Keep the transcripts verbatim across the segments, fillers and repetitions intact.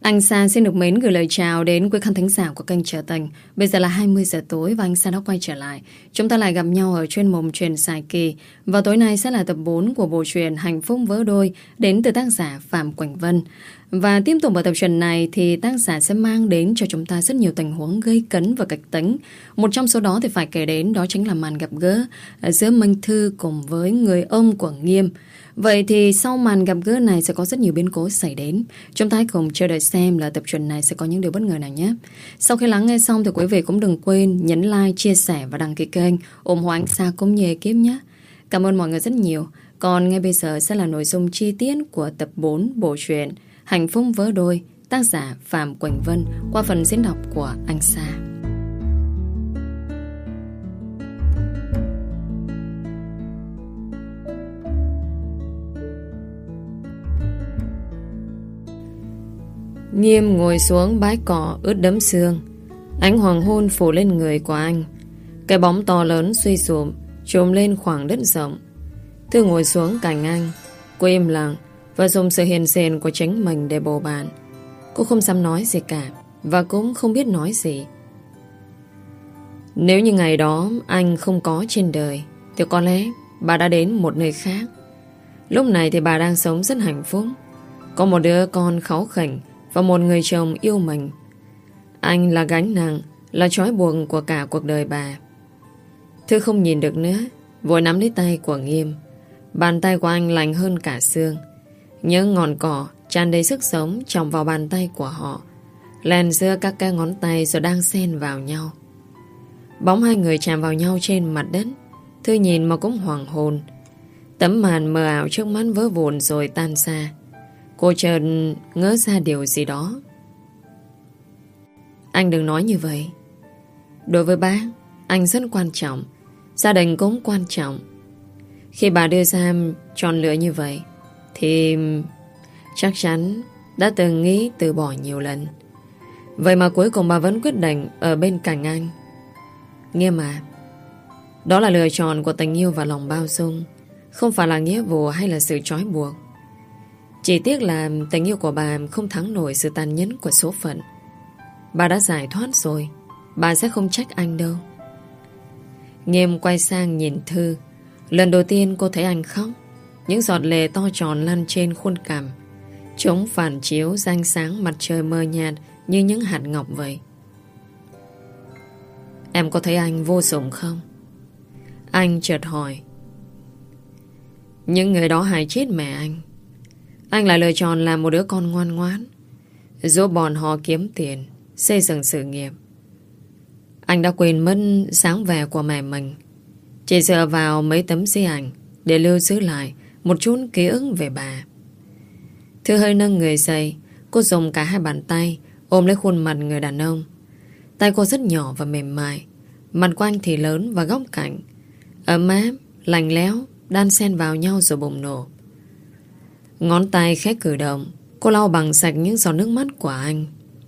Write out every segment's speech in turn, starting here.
Anh Sa xin được mến gửi lời chào đến quý khán thính giả của kênh Trở Tình. Bây giờ là hai mươi giờ tối và anh Sa đã quay trở lại. Chúng ta lại gặp nhau ở chuyên mục Chuyện Dài Kỳ. Và tối nay sẽ là tập bốn của bộ truyện Hạnh Phúc Vỡ Đôi đến từ tác giả Phạm Quỳnh Vân. Và tiếp tục vào tập truyện này thì tác giả sẽ mang đến cho chúng ta rất nhiều tình huống gây cấn và kịch tính. Một trong số đó thì phải kể đến đó chính là màn gặp gỡ giữa Minh Thư cùng với người ông của Nghiêm. Vậy thì sau màn gặp gỡ này sẽ có rất nhiều biến cố xảy đến. Chúng ta hãy cùng chờ đợi xem là tập truyện này sẽ có những điều bất ngờ nào nhé. Sau khi lắng nghe xong thì quý vị cũng đừng quên nhấn like, chia sẻ và đăng ký kênh, ủng hộ anh Sa cũng như ekip nhé. Cảm ơn mọi người rất nhiều. Còn ngay bây giờ sẽ là nội dung chi tiết của tập bốn bộ truyện Hạnh Phúc Vỡ Đôi, tác giả Phạm Quỳnh Vân qua phần diễn đọc của anh Sa. Nghiêm ngồi xuống bãi cỏ ướt đẫm sương. Ánh hoàng hôn phủ lên người của anh. Cái bóng to lớn suy sụp trùm lên khoảng đất rộng. Thư ngồi xuống cạnh anh. Cô im lặng và dùng sự hiền xền của chính mình để bầu bạn. Cô không dám nói gì cả và cũng không biết nói gì. Nếu như ngày đó anh không có trên đời thì có lẽ bà đã đến một nơi khác. Lúc này thì bà đang sống rất hạnh phúc, có một đứa con kháu khỉnh và một người chồng yêu mình. Anh là gánh nặng, là trói buộc của cả cuộc đời bà. Thư không nhìn được nữa, vội nắm lấy tay của Nghiêm. Bàn tay của anh lạnh hơn cả xương. Những ngọn cỏ tràn đầy sức sống chồng vào bàn tay của họ, len giữa các cái ngón tay rồi đang xen vào nhau. Bóng hai người chạm vào nhau trên mặt đất. Thư nhìn mà cũng hoảng hồn. Tấm màn mờ ảo trước mắt vỡ vụn rồi tan xa. Cô chợt ngỡ ra điều gì đó. Anh đừng nói như vậy. Đối với bác, anh rất quan trọng. Gia đình cũng quan trọng. Khi bà đưa ra chọn lựa như vậy thì chắc chắn đã từng nghĩ từ bỏ nhiều lần. Vậy mà cuối cùng bà vẫn quyết định ở bên cạnh anh. Nghiêm mà, đó là lựa chọn của tình yêu và lòng bao dung, không phải là nghĩa vụ hay là sự trói buộc. Chỉ tiếc là tình yêu của bà không thắng nổi sự tàn nhẫn của số phận. Bà đã giải thoát rồi, bà sẽ không trách anh đâu. Nghiêm quay sang nhìn Thư. Lần đầu tiên cô thấy anh khóc. Những giọt lệ to tròn lăn trên khuôn cằm. Chúng phản chiếu ra ánh sáng mặt trời mờ nhạt như những hạt ngọc vậy. Em có thấy anh vô dụng không? Anh chợt hỏi. Những người đó hại chết mẹ anh. Anh lại lựa chọn làm một đứa con ngoan ngoãn, giúp bọn họ kiếm tiền, xây dựng sự nghiệp. Anh đã quên mất sáng vẻ của mẹ mình, chỉ dựa vào mấy tấm di ảnh để lưu giữ lại một chút ký ức về bà. Thư hơi nâng người dậy. Cô dùng cả hai bàn tay ôm lấy khuôn mặt người đàn ông. Tay cô rất nhỏ và mềm mại. Mặt của anh thì lớn và góc cạnh, ấm áp, lạnh lẽo, đan xen vào nhau rồi bùng nổ. Ngón tay khẽ cử động. Cô lau bằng sạch những giọt nước mắt của anh.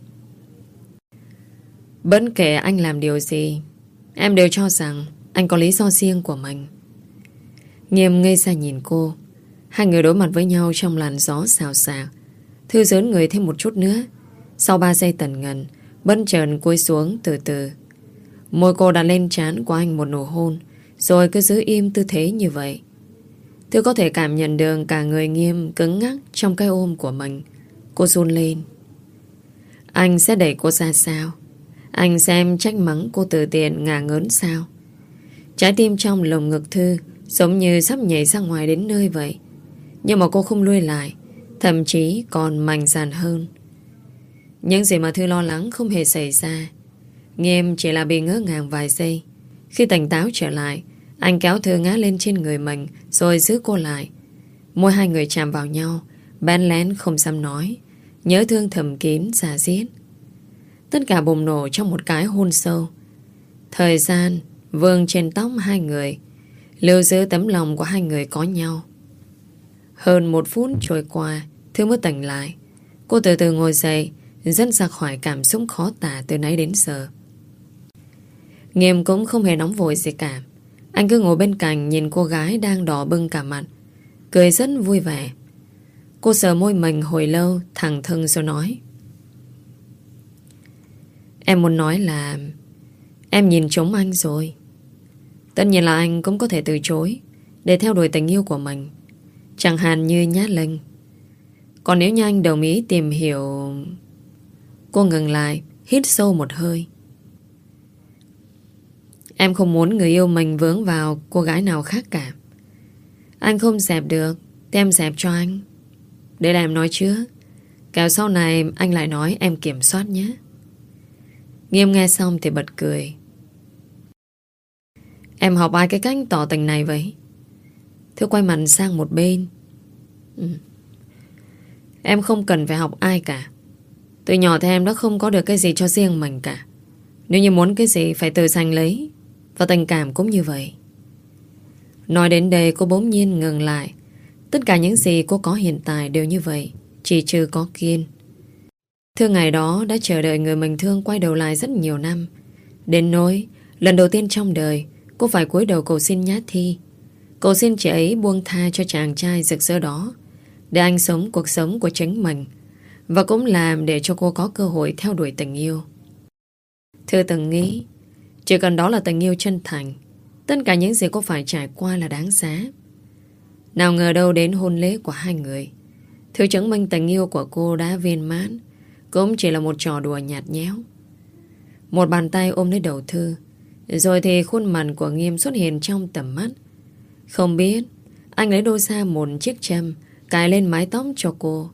Bất kể anh làm điều gì, em đều cho rằng anh có lý do riêng của mình. Nghiêm ngây ra nhìn cô. Hai người đối mặt với nhau trong làn gió xào xạc. Thư dớn người thêm một chút nữa. Sau ba giây tần ngần, bất chợt cúi xuống từ từ. Môi cô đặt lên trán của anh một nụ hôn, rồi cứ giữ im tư thế như vậy. Thư có thể cảm nhận được cả người Nghiêm cứng ngắc trong cái ôm của mình. Cô run lên. Anh sẽ đẩy cô ra sao? Anh xem trách mắng cô từ tiền ngả ngớn sao? Trái tim trong lồng ngực Thư giống như sắp nhảy ra ngoài đến nơi vậy. Nhưng mà cô không lui lại, thậm chí còn mạnh dạn hơn. Những gì mà Thư lo lắng không hề xảy ra. Nghiêm chỉ là bị ngỡ ngàng vài giây. Khi tỉnh táo trở lại, anh kéo Thư ngã lên trên người mình rồi giữ cô lại. Môi hai người chạm vào nhau, bén lén không dám nói, nhớ thương thầm kín rà riết. Tất cả bùng nổ trong một cái hôn sâu. Thời gian vương trên tóc hai người, lưu giữ tấm lòng của hai người có nhau. Hơn một phút trôi qua, Thư mới tỉnh lại. Cô từ từ ngồi dậy, dần ra khỏi cảm xúc khó tả từ nãy đến giờ. Nghiêm cũng không hề nóng vội gì cả. Anh cứ ngồi bên cạnh nhìn cô gái đang đỏ bừng cả mặt, cười rất vui vẻ. Cô sờ môi mình hồi lâu, thẳng thừng rồi nói. Em muốn nói là em nhìn trúng anh rồi. Tất nhiên là anh cũng có thể từ chối để theo đuổi tình yêu của mình, chẳng hạn như Nhã Linh. Còn nếu như anh đồng ý tìm hiểu... Cô ngừng lại, hít sâu một hơi. Em không muốn người yêu mình vướng vào cô gái nào khác cả. Anh không dẹp được thì em dẹp cho anh. Để là em nói trước, kẻo sau này anh lại nói em kiểm soát nhé. Nghiêm nghe xong thì bật cười. Em học ai cái cách tỏ tình này vậy? Thư quay mặt sang một bên. ừ. Em không cần phải học ai cả. Từ nhỏ thì em đã không có được cái gì cho riêng mình cả. Nếu như muốn cái gì phải tự giành lấy. Và tình cảm cũng như vậy. Nói đến đây cô bỗng nhiên ngừng lại. Tất cả những gì cô có hiện tại đều như vậy, chỉ trừ có Kiên. Thư ngày đó đã chờ đợi người mình thương quay đầu lại rất nhiều năm. Đến nỗi lần đầu tiên trong đời cô phải cúi đầu cầu xin Nhã Thi. Cầu xin chị ấy buông tha cho chàng trai rực rỡ đó, để anh sống cuộc sống của chính mình, và cũng làm để cho cô có cơ hội theo đuổi tình yêu. Thư từng nghĩ chỉ cần đó là tình yêu chân thành, tất cả những gì cô phải trải qua là đáng giá. Nào ngờ đâu đến hôn lễ của hai người, Thư chứng minh tình yêu của cô đã viên mãn, cũng chỉ là một trò đùa nhạt nhẽo. Một bàn tay ôm lấy đầu Thư, rồi thì khuôn mặt của Nghiêm xuất hiện trong tầm mắt. Không biết anh lấy đâu ra một chiếc châm cài lên mái tóc cho cô.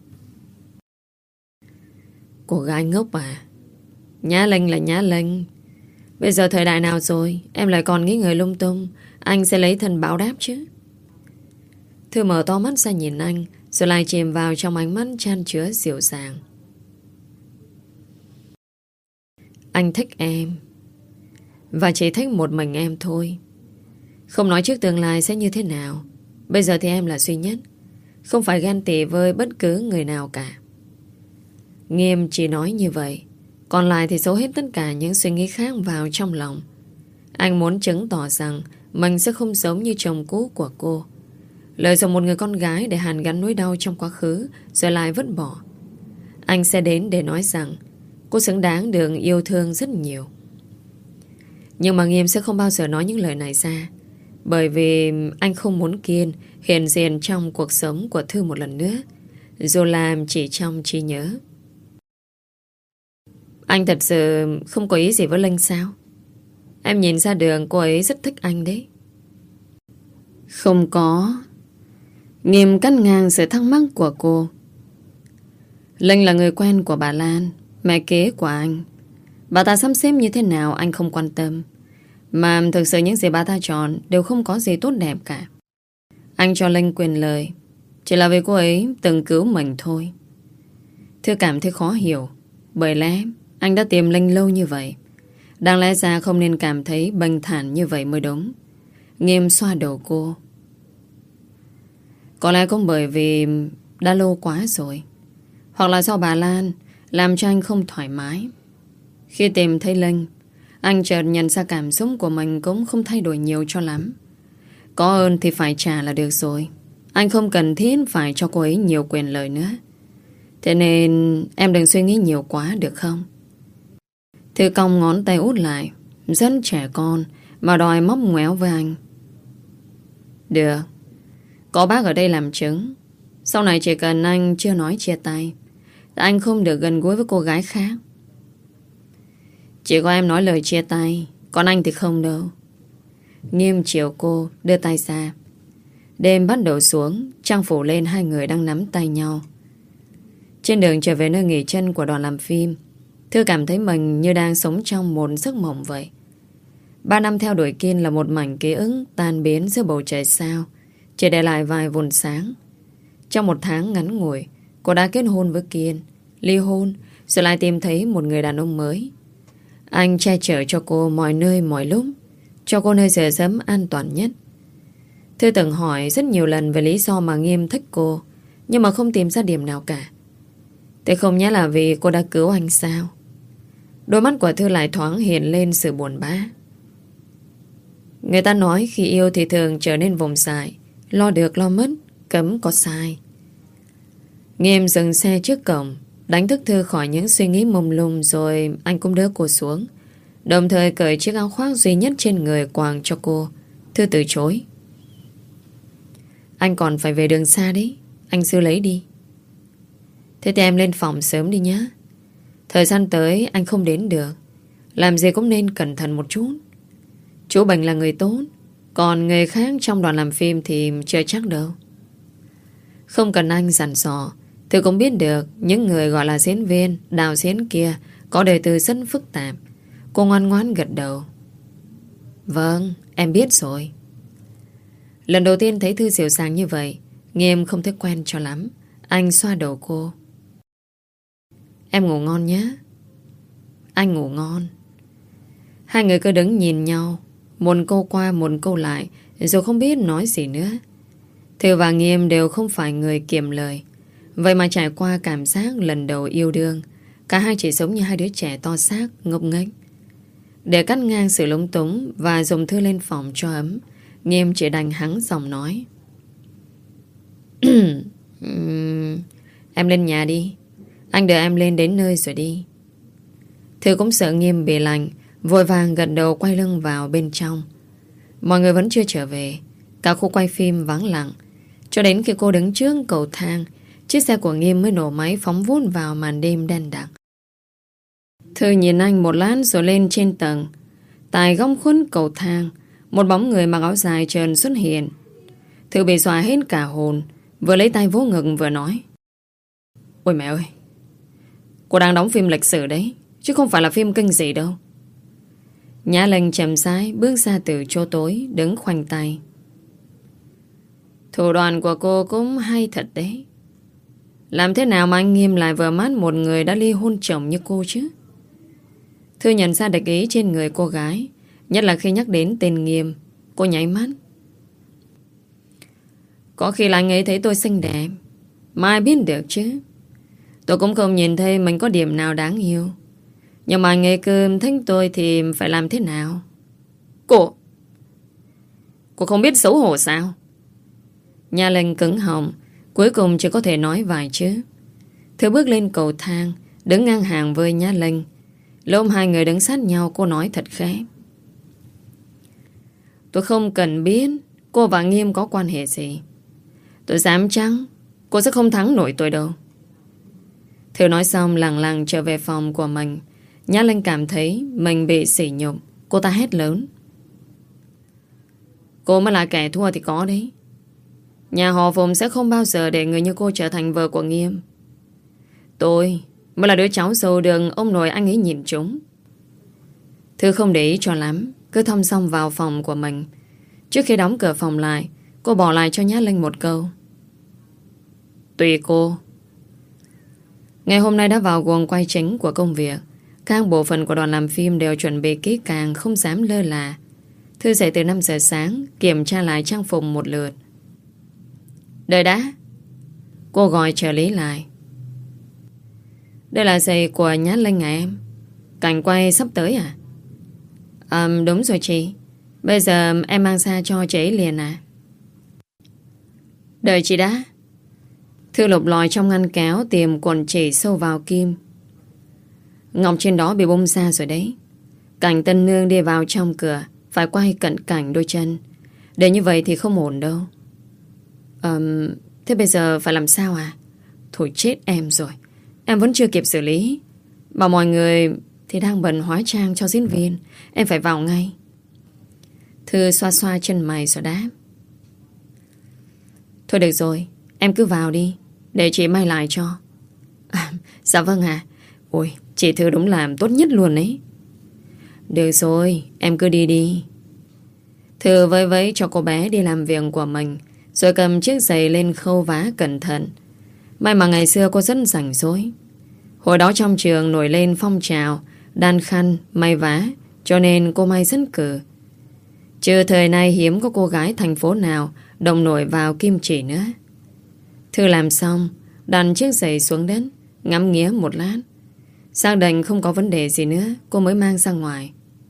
Cô gái ngốc à? Nhã Linh là Nhã Linh. Bây giờ thời đại nào rồi em lại còn nghĩ người lung tung. Anh sẽ lấy thân báo đáp chứ. Thư mở to mắt ra nhìn anh, rồi lại chìm vào trong ánh mắt chan chứa dịu dàng. Anh thích em, và chỉ thích một mình em thôi. Không nói trước tương lai sẽ như thế nào, bây giờ thì em là duy nhất, không phải ghen tị với bất cứ người nào cả. Nghiêm chỉ nói như vậy, còn lại thì giấu hết tất cả những suy nghĩ khác vào trong lòng. Anh muốn chứng tỏ rằng mình sẽ không giống như chồng cũ của cô, lợi dụng một người con gái để hàn gắn nỗi đau trong quá khứ, rồi lại vứt bỏ. Anh sẽ đến để nói rằng cô xứng đáng được yêu thương rất nhiều. Nhưng mà Nghiêm sẽ không bao giờ nói những lời này ra, bởi vì anh không muốn Kiên hiện diện trong cuộc sống của Thư một lần nữa, dù làm chỉ trong trí nhớ. Anh thật sự không có ý gì với Linh sao? Em nhìn ra đường cô ấy rất thích anh đấy. Không có. Nghiêm cắt ngang sự thắc mắc của cô. Linh là người quen của bà Lan, mẹ kế của anh. Bà ta sắp xếp như thế nào anh không quan tâm, mà thực sự những gì bà ta chọn đều không có gì tốt đẹp cả. Anh cho Linh quyền lời chỉ là vì cô ấy từng cứu mình thôi. Thư cảm thấy khó hiểu, bởi lẽ anh đã tìm Linh lâu như vậy. Đáng lẽ ra không nên cảm thấy bình thản như vậy mới đúng. Nghiêm xoa đầu cô. Có lẽ cũng bởi vì đã lâu quá rồi, hoặc là do bà Lan làm cho anh không thoải mái. Khi tìm thấy Linh, anh chợt nhận ra cảm xúc của mình cũng không thay đổi nhiều cho lắm. Có ơn thì phải trả là được rồi. Anh không cần thiết phải cho cô ấy nhiều quyền lợi nữa. Thế nên em đừng suy nghĩ nhiều quá được không? Thư cong ngón tay út lại, rất trẻ con, mà đòi móc ngoéo với anh. Được, có bác ở đây làm chứng. Sau này chỉ cần anh chưa nói chia tay, anh không được gần gũi với cô gái khác. Chỉ có em nói lời chia tay, còn anh thì không đâu. Nghiêm chiều cô, đưa tay ra. Đêm bắt đầu xuống, trăng phủ lên hai người đang nắm tay nhau. Trên đường trở về nơi nghỉ chân của đoàn làm phim, Thư cảm thấy mình như đang sống trong một giấc mộng vậy. Ba năm theo đuổi Kiên là một mảnh ký ức tan biến giữa bầu trời sao, chỉ để lại vài vụn sáng. Trong một tháng ngắn ngủi, cô đã kết hôn với Kiên, ly hôn, rồi lại tìm thấy một người đàn ông mới. Anh che chở cho cô mọi nơi mọi lúc, cho cô nơi dựa dẫm an toàn nhất. Thư từng hỏi rất nhiều lần về lý do mà Nghiêm thích cô, nhưng mà không tìm ra điểm nào cả. Thế không nhẽ là vì cô đã cứu anh sao? Đôi mắt của Thư lại thoáng hiện lên sự buồn bã. Người ta nói khi yêu thì thường trở nên vùng dại, lo được lo mất, cấm có sai. Nghiêm dừng xe trước cổng, Đánh thức Thư khỏi những suy nghĩ mông lung. Rồi anh cũng đỡ cô xuống, đồng thời cởi chiếc áo khoác duy nhất trên người quàng cho cô. Thư từ chối. Anh còn phải về đường xa đấy, anh giữ lấy đi. Thế thì em lên phòng sớm đi nhé. Thời gian tới anh không đến được. Làm gì cũng nên cẩn thận một chút. Chú Bình là người tốt, còn người khác trong đoàn làm phim thì chưa chắc đâu. Không cần anh dặn dò, Thư cũng biết được những người gọi là diễn viên, đạo diễn kia có đời tư rất phức tạp. Cô ngoan ngoãn gật đầu. Vâng, em biết rồi. Lần đầu tiên thấy Thư dịu dàng như vậy, Nghiêm không thấy quen cho lắm. Anh xoa đầu cô. Em ngủ ngon nhé. Anh ngủ ngon. Hai người cứ đứng nhìn nhau, một câu qua một câu lại, rồi không biết nói gì nữa. Thư và Nghiêm đều không phải người kiệm lời. Vậy mà trải qua cảm giác lần đầu yêu đương, cả hai chỉ giống như hai đứa trẻ to xác, ngốc nghếch. Để cắt ngang sự lúng túng và dùng Thư lên phòng cho ấm, Nghiêm chỉ đành hắng giọng nói. Em lên nhà đi. Anh đợi em lên đến nơi rồi đi. Thư cũng sợ Nghiêm bị lạnh, vội vàng gật đầu quay lưng vào bên trong. Mọi người vẫn chưa trở về. Cả khu quay phim vắng lặng. Cho đến khi cô đứng trước cầu thang, chiếc xe của Nghiêm mới nổ máy phóng vút vào màn đêm đen đặc. Thư nhìn anh một lát rồi lên trên tầng. Tại góc khuất cầu thang, một bóng người mặc áo dài trơn xuất hiện. Thư bị dọa hết cả hồn, vừa lấy tay vỗ ngực vừa nói. Ôi mẹ ơi, cô đang đóng phim lịch sử đấy, chứ không phải là phim kinh dị đâu. Nhã Linh chậm rãi bước ra từ chỗ tối, đứng khoanh tay. Thủ đoạn của cô cũng hay thật đấy. Làm thế nào mà anh Nghiêm lại vừa mắt một người đã ly hôn chồng như cô chứ? Thư nhận ra địch ý trên người cô gái, nhất là khi nhắc đến tên Nghiêm. Cô nháy mắt. Có khi là anh ấy thấy tôi xinh đẹp, mà ai biết được chứ. Tôi cũng không nhìn thấy mình có điểm nào đáng yêu. Nhưng mà anh ấy cứ thích tôi thì phải làm thế nào? Cô Cô không biết xấu hổ sao? Nha Linh cứng họng, cuối cùng chỉ có thể nói vài chữ. Thư bước lên cầu thang, đứng ngang hàng với Nha Linh. Lúc hai người đứng sát nhau, cô nói thật khẽ. Tôi không cần biết cô và Nghiêm có quan hệ gì. Tôi dám chăng cô sẽ không thắng nổi tôi đâu. Thư nói xong lẳng lặng trở về phòng của mình. Nhã Linh cảm thấy mình bị sỉ nhục. Cô ta hét lớn. Cô mới là kẻ thua thì có đấy. Nhà họ Phùng sẽ không bao giờ để người như cô trở thành vợ của Nghiêm. Tôi mới là đứa cháu dâu đường ông nội anh ấy nhìn trúng. Thư không để ý cho lắm, cứ thong song vào phòng của mình. Trước khi đóng cửa phòng lại, cô bỏ lại cho Nhã Linh một câu. Tùy cô. Ngày hôm nay đã vào guồng quay chính của công việc. Các bộ phận của đoàn làm phim đều chuẩn bị kỹ càng, không dám lơ là. Thư dậy từ năm giờ sáng, kiểm tra lại trang phục một lượt. Đợi đã. Cô gọi trợ lý lại. Đây là giày của Nhã Linh à em? Cảnh quay sắp tới à? À, đúng rồi chị. Bây giờ em mang ra cho chị ấy liền à? Đợi chị đã. Thư lục lòi trong ngăn kéo tìm quần chỉ sâu vào kim. Ngọc trên đó bị bung ra rồi đấy. Cảnh tân nương đi vào trong cửa, phải quay cận cảnh đôi chân. Để như vậy thì không ổn đâu. à, Thế bây giờ phải làm sao à? Thôi chết em rồi. Em vẫn chưa kịp xử lý. Bảo mọi người thì đang bận hóa trang cho diễn viên. Em phải vào ngay. Thư xoa xoa chân mày rồi đáp. Thôi được rồi, em cứ vào đi, để chị may lại cho. À, dạ vâng ạ. À. Ôi, chị Thư đúng làm tốt nhất luôn ấy. Được rồi, em cứ đi đi. Thư vẫy vẫy cho cô bé đi làm việc của mình, rồi cầm chiếc giày lên khâu vá cẩn thận. May mà ngày xưa cô rất rảnh rỗi. Hồi đó trong trường nổi lên phong trào đan khăn, may vá, cho nên cô may rất cử. Trừ thời nay hiếm có cô gái thành phố nào đồng nổi vào kim chỉ nữa. Thư làm xong, đặt chiếc giày xuống đất, ngắm nghía một lát. Xác định không có vấn đề gì nữa, cô mới mang ra ngoài.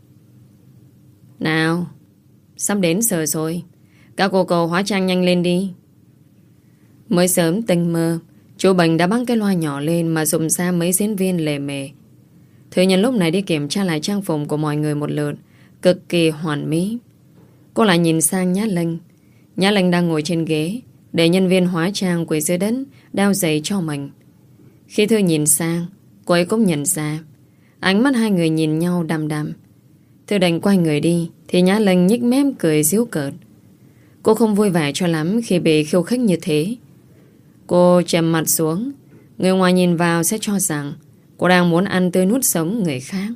Nào, sắp đến giờ rồi. Các cô cậu hóa trang nhanh lên đi. Mới sớm tinh mơ, Chú Bình đã băng cái loa nhỏ lên mà dùng ra mấy diễn viên lề mề. Thư nhân lúc này đi kiểm tra lại trang phục của mọi người một lượt, cực kỳ hoàn mỹ. Cô lại nhìn sang Nhã Linh. Nhã Linh đang ngồi trên ghế, để nhân viên hóa trang quỳ dưới đất đeo giày cho mình. Khi Thư nhìn sang, cô ấy cũng nhận ra. Ánh mắt hai người nhìn nhau đăm đăm. Thư đành quay người đi, thì Nhã Linh nhếch mép cười giễu cợt. Cô không vui vẻ cho lắm khi bị khiêu khích như thế. Cô trầm mặt xuống. Người ngoài nhìn vào sẽ cho rằng cô đang muốn ăn tươi nuốt sống người khác.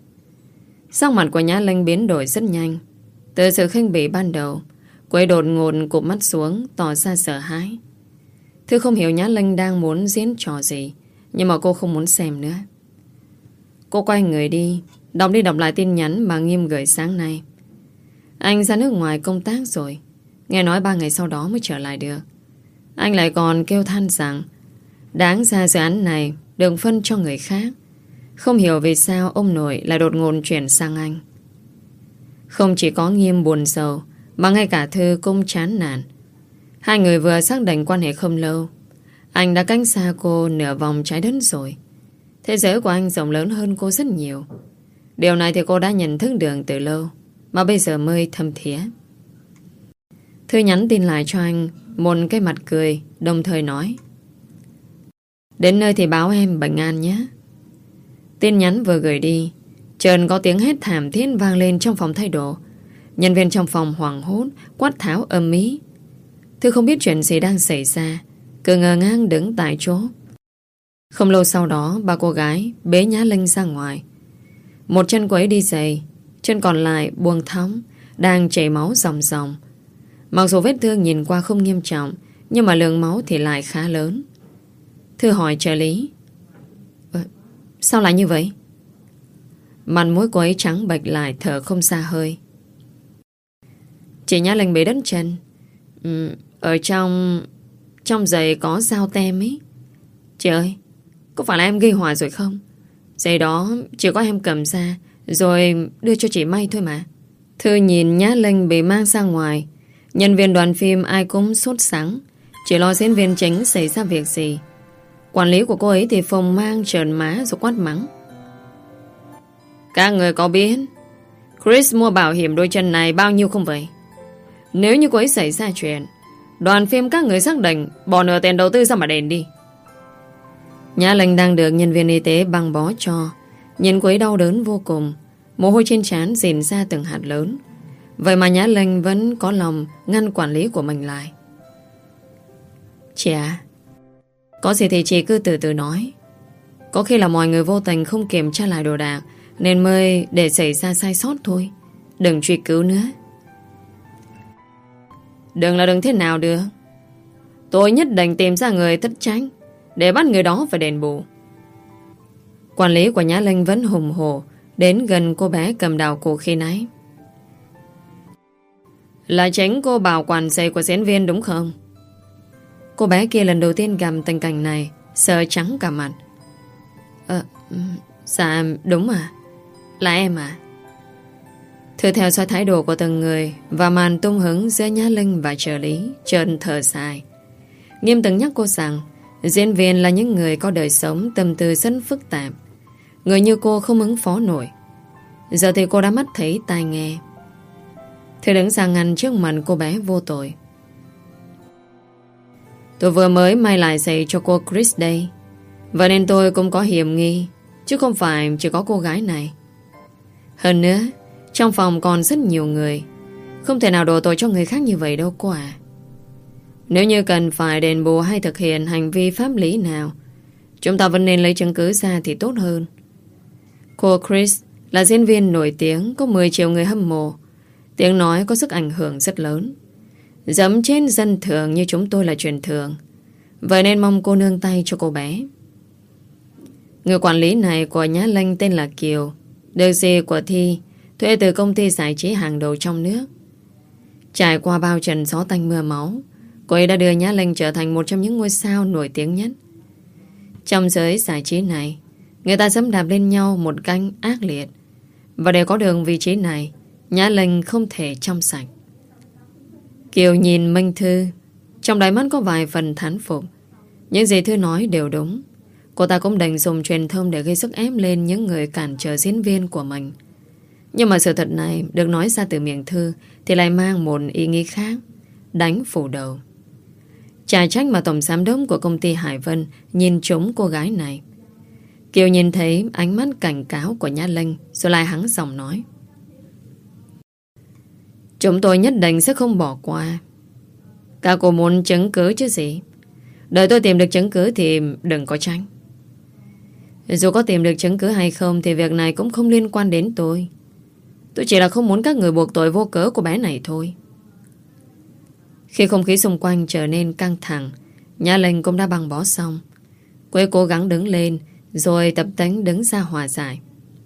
Sắc mặt của Nhã Linh biến đổi rất nhanh. Từ sự khinh bỉ ban đầu, cô ấy đột ngột cụp mắt xuống, tỏ ra sợ hãi. Thư không hiểu Nhã Linh đang muốn diễn trò gì, nhưng mà cô không muốn xem nữa. Cô quay người đi, đọc đi đọc lại tin nhắn mà Nghiêm gửi sáng nay. Anh ra nước ngoài công tác rồi, nghe nói ba ngày sau đó mới trở lại được. Anh lại còn kêu than rằng đáng ra dự án này đừng phân cho người khác. Không hiểu vì sao ông nội lại đột ngột chuyển sang anh. Không chỉ có Nghiêm buồn sầu, mà ngay cả Thư cũng chán nản. Hai người vừa xác định quan hệ không lâu, anh đã cách xa cô nửa vòng trái đất rồi. Thế giới của anh rộng lớn hơn cô rất nhiều. Điều này thì cô đã nhận thức được từ lâu, mà bây giờ mới thâm thía. Thư nhắn tin lại cho anh một cái mặt cười, đồng thời nói: đến nơi thì báo em bình an nhé. Tin nhắn vừa gửi đi, chợt có tiếng hét thảm thiết vang lên trong phòng thay đồ. Nhân viên trong phòng hoảng hốt quát tháo ầm ĩ. Thư không biết chuyện gì đang xảy ra, cứ ngơ ngác đứng tại chỗ. Không lâu sau đó, ba cô gái bế Nhã Linh ra ngoài. Một chân cô ấy đi giày, chân còn lại buông thõng, đang chảy máu ròng ròng. Mặc dù vết thương nhìn qua không nghiêm trọng, nhưng mà lượng máu thì lại khá lớn. Thư hỏi trợ lý: ờ, sao lại như vậy? Mặt mũi cô ấy trắng bệch lại, thở không ra hơi. Chị Nhã Linh bị đứt chân. ừ, Ở trong Trong giày có dao tem ấy. Chị ơi, có phải là em gây họa rồi không? Giày đó chỉ có em cầm ra rồi đưa cho chị may thôi mà. Thư nhìn Nhã Linh bị mang ra ngoài. Nhân viên đoàn phim ai cũng sốt sắng, chỉ lo diễn viên chính xảy ra việc gì. Quản lý của cô ấy thì phồng mang trợn má rồi quát mắng: các người có biết Chris mua bảo hiểm đôi chân này bao nhiêu không vậy? Nếu như cô ấy xảy ra chuyện, đoàn phim các người xác định bỏ nửa tiền đầu tư ra mà đền đi. Nhã Linh đang được nhân viên y tế băng bó cho. Nhìn cô ấy đau đớn vô cùng, mồ hôi trên trán rền ra từng hạt lớn. Vậy mà Nhã Linh vẫn có lòng ngăn quản lý của mình lại. Chị à, có gì thì chị cứ từ từ nói. Có khi là mọi người vô tình không kiểm tra lại đồ đạc nên mới để xảy ra sai sót thôi. Đừng truy cứu nữa. Đừng là đừng thế nào được. Tôi nhất định tìm ra người thất trách để bắt người đó phải đền bù. Quản lý của Nhã Linh vẫn hùng hổ đến gần cô bé cầm đào cổ khi nãy. Là chính cô bảo quản giày của diễn viên đúng không? Cô bé kia lần đầu tiên gặp tình cảnh này, sợ trắng cả mặt. Ờ, dạ đúng à, là em à. Thư theo dõi thái độ của từng người và màn tung hứng giữa Nhã Linh và trợ lý, trơn thở dài. Nghiêm từng nhắc cô rằng diễn viên là những người có đời sống tâm tư rất phức tạp. Người như cô không ứng phó nổi. Giờ thì cô đã mắt thấy tai nghe. Thư đứng ra ngăn trước mặt cô bé vô tội. Tôi vừa mới may lại giày cho cô Chris đây, vậy nên tôi cũng có hiểm nghi, chứ không phải chỉ có cô gái này. Hơn nữa, trong phòng còn rất nhiều người, không thể nào đổ tội cho người khác như vậy đâu cô à. Nếu như cần phải đền bù hay thực hiện hành vi pháp lý nào, chúng ta vẫn nên lấy chứng cứ ra thì tốt hơn. Cô Chris là diễn viên nổi tiếng, có mười triệu người hâm mộ. Tiếng nói có sức ảnh hưởng rất lớn. Dẫm trên dân thường như chúng tôi là chuyện thường. Vậy nên mong cô nương tay cho cô bé. Người quản lý này của Nhã Linh tên là Kiều, được dì của Thi thuê từ công ty giải trí hàng đầu trong nước. Trải qua bao trận gió tanh mưa máu, cô ấy đã đưa Nhã Linh trở thành một trong những ngôi sao nổi tiếng nhất. Trong giới giải trí này, người ta dẫm đạp lên nhau một cách ác liệt. Và để có được vị trí này, Nhã Linh không thể trong sạch. Kiều nhìn Minh Thư, trong đáy mắt có vài phần thán phục. Những gì Thư nói đều đúng. Cô ta cũng đành dùng truyền thông để gây sức ép lên những người cản trở diễn viên của mình. Nhưng mà sự thật này được nói ra từ miệng Thư thì lại mang một ý nghĩa khác. Đánh phủ đầu. Chả trách mà tổng giám đốc của công ty Hải Vân nhìn trúng cô gái này. Kiều nhìn thấy ánh mắt cảnh cáo của Nhã Linh, rồi lại hắng giọng nói: chúng tôi nhất định sẽ không bỏ qua. Các cô muốn chứng cứ chứ gì. Đợi tôi tìm được chứng cứ thì đừng có tránh. Dù có tìm được chứng cứ hay không thì việc này cũng không liên quan đến tôi. Tôi chỉ là không muốn các người buộc tội vô cớ của bé này thôi. Khi không khí xung quanh trở nên căng thẳng, Nhã Linh cũng đã băng bó xong. Cô ấy cố gắng đứng lên, rồi tập tánh đứng ra hòa giải.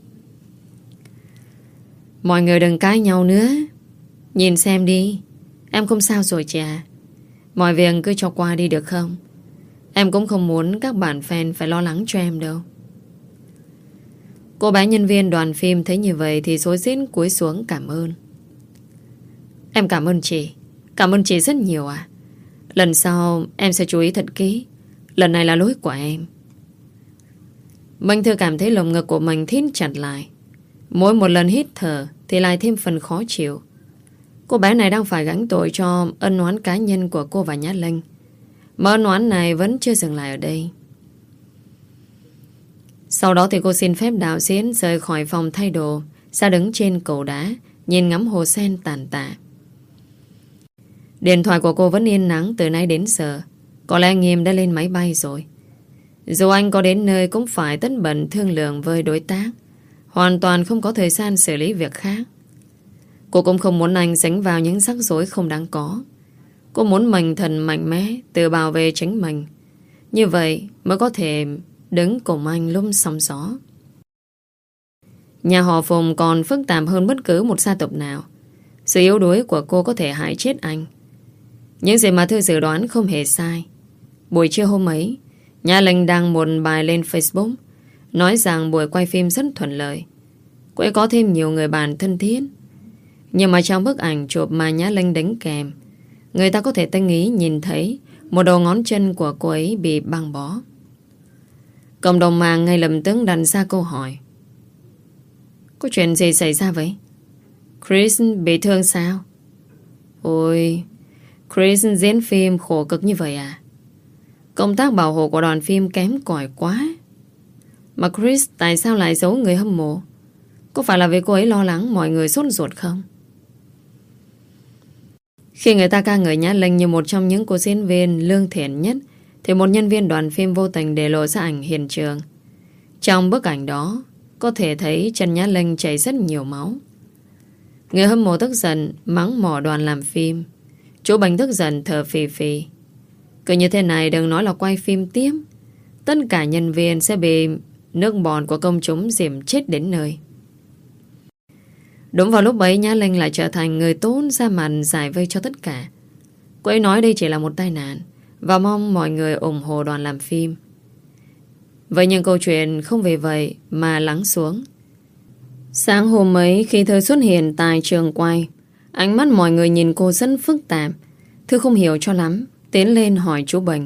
Mọi người đừng cãi nhau nữa. Nhìn xem đi, em không sao rồi chị à. Mọi việc cứ cho qua đi được không? Em cũng không muốn các bạn fan phải lo lắng cho em đâu. Cô bé nhân viên đoàn phim thấy như vậy thì rối rít cúi xuống cảm ơn. Em cảm ơn chị. Cảm ơn chị rất nhiều ạ. Lần sau em sẽ chú ý thật kỹ. Lần này là lỗi của em. Minh Thư cảm thấy lồng ngực của mình thít chặt lại. Mỗi một lần hít thở thì lại thêm phần khó chịu. Cô bé này đang phải gánh tội cho ân oán cá nhân của cô và Nhã Linh. Mà ân oán này vẫn chưa dừng lại ở đây. Sau đó thì cô xin phép đạo diễn rời khỏi phòng thay đồ, ra đứng trên cầu đá, nhìn ngắm hồ sen tàn tạ. Điện thoại của cô vẫn yên nắng từ nay đến giờ. Có lẽ Nghiêm đã lên máy bay rồi. Dù anh có đến nơi cũng phải tất bật thương lượng với đối tác, hoàn toàn không có thời gian xử lý việc khác. Cô cũng không muốn anh dính vào những rắc rối không đáng có. Cô muốn mình thần mạnh mẽ, tự bảo vệ chính mình. Như vậy mới có thể đứng cùng anh lúc sóng gió. Nhà họ Phùng còn phức tạp hơn bất cứ một gia tộc nào. Sự yếu đuối của cô có thể hại chết anh. Những gì mà Thư dự đoán không hề sai. Buổi trưa hôm ấy, Nhã Linh đăng một bài lên Facebook nói rằng buổi quay phim rất thuận lợi. Cô ấy có thêm nhiều người bạn thân thiết. Nhưng mà trong bức ảnh chụp mà Nhã Linh đánh kèm, người ta có thể tinh ý nhìn thấy một đầu ngón chân của cô ấy bị băng bó. Cộng đồng mạng ngay lập tức đặt ra câu hỏi: có chuyện gì xảy ra vậy? Chris bị thương sao? Ôi, Chris diễn phim khổ cực như vậy à? Công tác bảo hộ của đoàn phim kém cỏi quá. Mà Chris tại sao lại giấu người hâm mộ? Có phải là vì cô ấy lo lắng mọi người sốt ruột không? Khi người ta ca ngợi Nhã Linh như một trong những cô diễn viên lương thiện nhất, thì một nhân viên đoàn phim vô tình để lộ ra ảnh hiện trường. Trong bức ảnh đó có thể thấy chân Nhã Linh chảy rất nhiều máu. Người hâm mộ tức giận mắng mỏ đoàn làm phim. Chú Bành tức giận thở phì phì. Cứ như thế này đừng nói là quay phim tiếp, tất cả nhân viên sẽ bị nước bọt của công chúng dìm chết đến nơi. Đúng vào lúc ấy, Nhã Linh lại trở thành người tốn ra mặt giải vây cho tất cả. Cô ấy nói đây chỉ là một tai nạn và mong mọi người ủng hộ đoàn làm phim. Vậy nhưng câu chuyện không vì vậy mà lắng xuống. Sáng hôm ấy khi Thư xuất hiện tại trường quay, ánh mắt mọi người nhìn cô rất phức tạp. Thư không hiểu cho lắm, tiến lên hỏi chú Bình.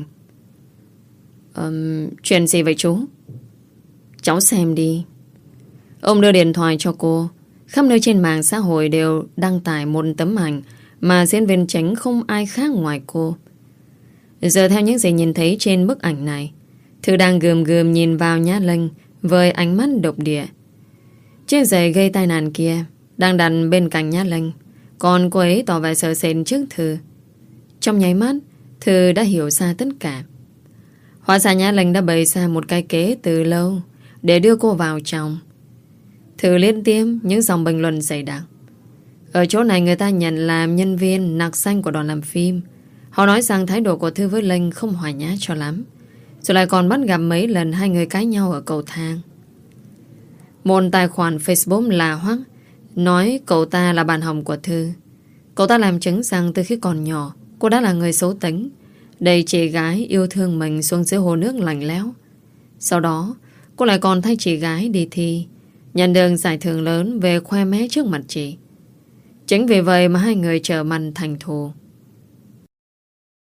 um, Chuyện gì vậy chú? Cháu xem đi. Ông đưa điện thoại cho cô. Khắp nơi trên mạng xã hội đều đăng tải một tấm ảnh mà diễn viên chính không ai khác ngoài cô. Giờ theo những gì nhìn thấy trên bức ảnh này, Thư đang gườm gườm nhìn vào Nhã Linh với ánh mắt độc địa. Chiếc giày gây tai nạn kia đang đặt bên cạnh Nhã Linh, còn cô ấy tỏ vẻ sợ sệt trước Thư. Trong nháy mắt, Thư đã hiểu ra tất cả. Hóa ra Nhã Linh đã bày ra một cái kế từ lâu để đưa cô vào trong. Thư liên tiếp những dòng bình luận dày đặc. Ở chỗ này người ta nhận làm nhân viên nặc danh của đoàn làm phim. Họ nói rằng thái độ của Thư với Linh không hòa nhã cho lắm. Rồi lại còn bắt gặp mấy lần hai người cãi nhau ở cầu thang. Một tài khoản Facebook là Hoắc nói cậu ta là bạn hồng của Thư. Cậu ta làm chứng rằng từ khi còn nhỏ cô đã là người xấu tính, đẩy chị gái yêu thương mình xuống dưới hồ nước lạnh lẽo. Sau đó cô lại còn thay chị gái đi thi, nhận được giải thưởng lớn về khoe mẽ trước mặt chị. Chính vì vậy mà hai người trở mặt thành thù.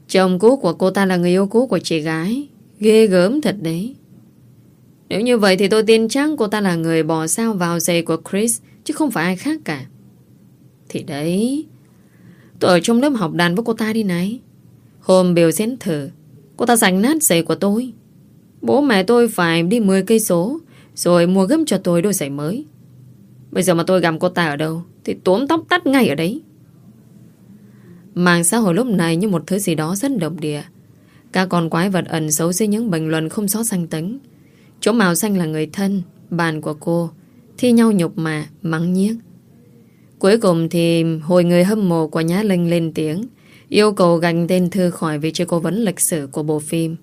Chồng cũ của cô ta là người yêu cũ của chị gái. Ghê gớm thật đấy. Nếu như vậy thì tôi tin chắc cô ta là người bỏ sao vào giày của Chris, chứ không phải ai khác cả. Thì đấy, tôi ở trong lớp học đàn với cô ta đi này. Hôm biểu diễn thử, cô ta giành nát giày của tôi. Bố mẹ tôi phải đi mười cây số rồi mua gấp cho tôi đôi giày mới. Bây giờ mà tôi gặp cô ta ở đâu thì tóm tóc tắt ngay ở đấy. Mạng xã hội lúc này như một thứ gì đó rất độc địa. Các con quái vật ẩn giấu dưới những bình luận không rõ danh tính. Chỗ màu xanh là người thân, bạn của cô, thi nhau nhục mạ, mắng nhiếc. Cuối cùng thì hồi người hâm mộ của Nhã Linh lên tiếng, yêu cầu gạch tên Thư khỏi vị trí cố vấn lịch sử của bộ phim.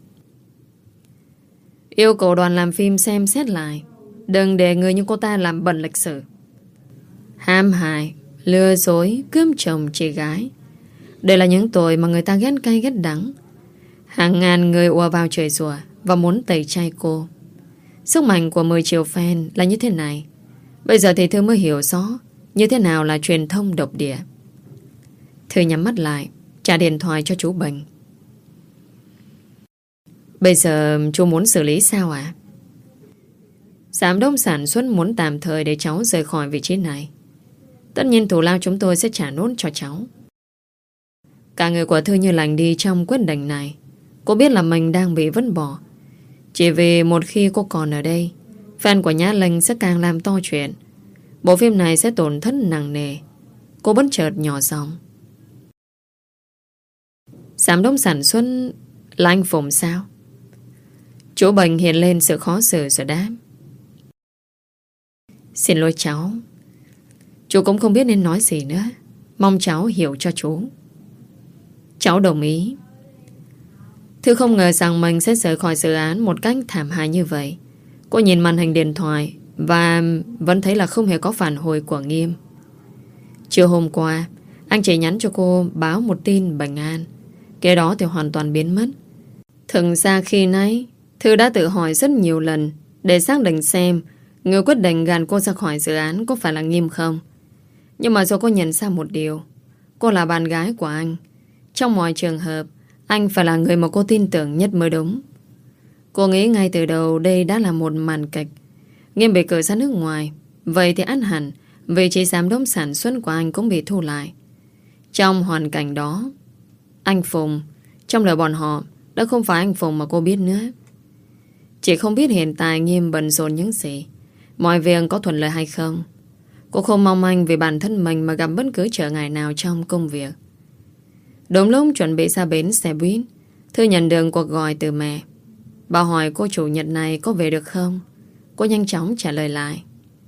Yêu cầu đoàn làm phim xem xét lại, đừng để người như cô ta làm bẩn lịch sử. Hãm hại, lừa dối, cướp chồng chị gái, đây là những tội mà người ta ghét cay ghét đắng. Hàng ngàn người ùa vào chửi rủa và muốn tẩy chay cô. Sức mạnh của mười triệu fan là như thế này. Bây giờ thì Thư mới hiểu rõ như thế nào là truyền thông độc địa. Thư nhắm mắt lại, trả điện thoại cho chú Bình. Bây giờ chú muốn xử lý sao ạ? À? Giám đốc sản xuất muốn tạm thời để cháu rời khỏi vị trí này. Tất nhiên thù lao chúng tôi sẽ trả nốt cho cháu. Cả người của Thư như lành đi trong quyết định này. Cô biết là mình đang bị vứt bỏ. Chỉ vì một khi cô còn ở đây, fan của Nhã Linh sẽ càng làm to chuyện. Bộ phim này sẽ tổn thất nặng nề. Cô bất chợt nhỏ giọng. Giám đốc sản xuất là anh Phùng sao? Chú Bình hiện lên sự khó xử rồi đáp. Xin lỗi cháu. Chú cũng không biết nên nói gì nữa. Mong cháu hiểu cho chú. Cháu đồng ý. Thư không ngờ rằng mình sẽ rời khỏi dự án một cách thảm hại như vậy. Cô nhìn màn hình điện thoại và vẫn thấy là không hề có phản hồi của Nghiêm. Chiều hôm qua, anh chỉ nhắn cho cô báo một tin bình an. Kế đó thì hoàn toàn biến mất. Thực ra khi nãy, Thư đã tự hỏi rất nhiều lần để xác định xem người quyết định gạt cô ra khỏi dự án có phải là Nghiêm không. Nhưng mà rồi cô nhận ra một điều. Cô là bạn gái của anh. Trong mọi trường hợp, anh phải là người mà cô tin tưởng nhất mới đúng. Cô nghĩ ngay từ đầu đây đã là một màn kịch. Nghiêm bị cử ra nước ngoài. Vậy thì ăn hẳn vị trí giám đốc sản xuất của anh cũng bị thu lại. Trong hoàn cảnh đó, anh Phùng, trong lời bọn họ, đã không phải anh Phùng mà cô biết nữa. Chỉ không biết hiện tại Nghiêm bận rộn những gì, mọi việc có thuận lợi hay không. Cô không mong anh vì bản thân mình mà gặp bất cứ trở ngại nào trong công việc. Đúng lúc chuẩn bị ra bến xe buýt, Thư nhận được cuộc gọi từ mẹ. Bà hỏi cô chủ nhật này có về được không? Cô nhanh chóng trả lời lại.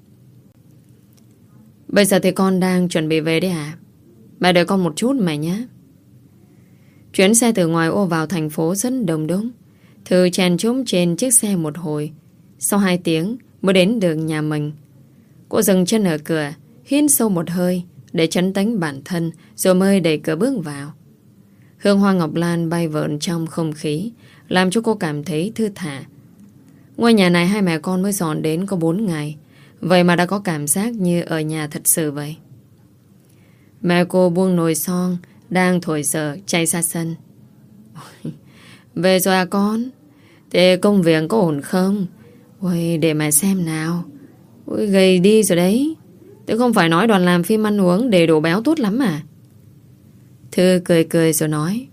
Bây giờ thì con đang chuẩn bị về đấy à? Mẹ đợi con một chút mẹ nhé. Chuyến xe từ ngoài ô vào thành phố rất đông đúc. Thư chen chúc trên chiếc xe một hồi. Sau hai tiếng mới đến được nhà mình. Cô dừng chân ở cửa, hít sâu một hơi để trấn tĩnh bản thân, rồi mới đẩy cửa bước vào. Hương hoa ngọc lan bay vợn trong không khí, làm cho cô cảm thấy thư thả. Ngôi nhà này hai mẹ con mới dọn đến có bốn ngày, vậy mà đã có cảm giác như ở nhà thật sự vậy. Mẹ cô buông nồi son đang thổi giờ chạy ra sân. Về rồi à con? Thế công việc có ổn không? Ôi, để mẹ xem nào. Ôi, gầy đi rồi đấy. Tôi không phải nói đoàn làm phim ăn uống để đổ béo tốt lắm à? Thư cười cười rồi nói.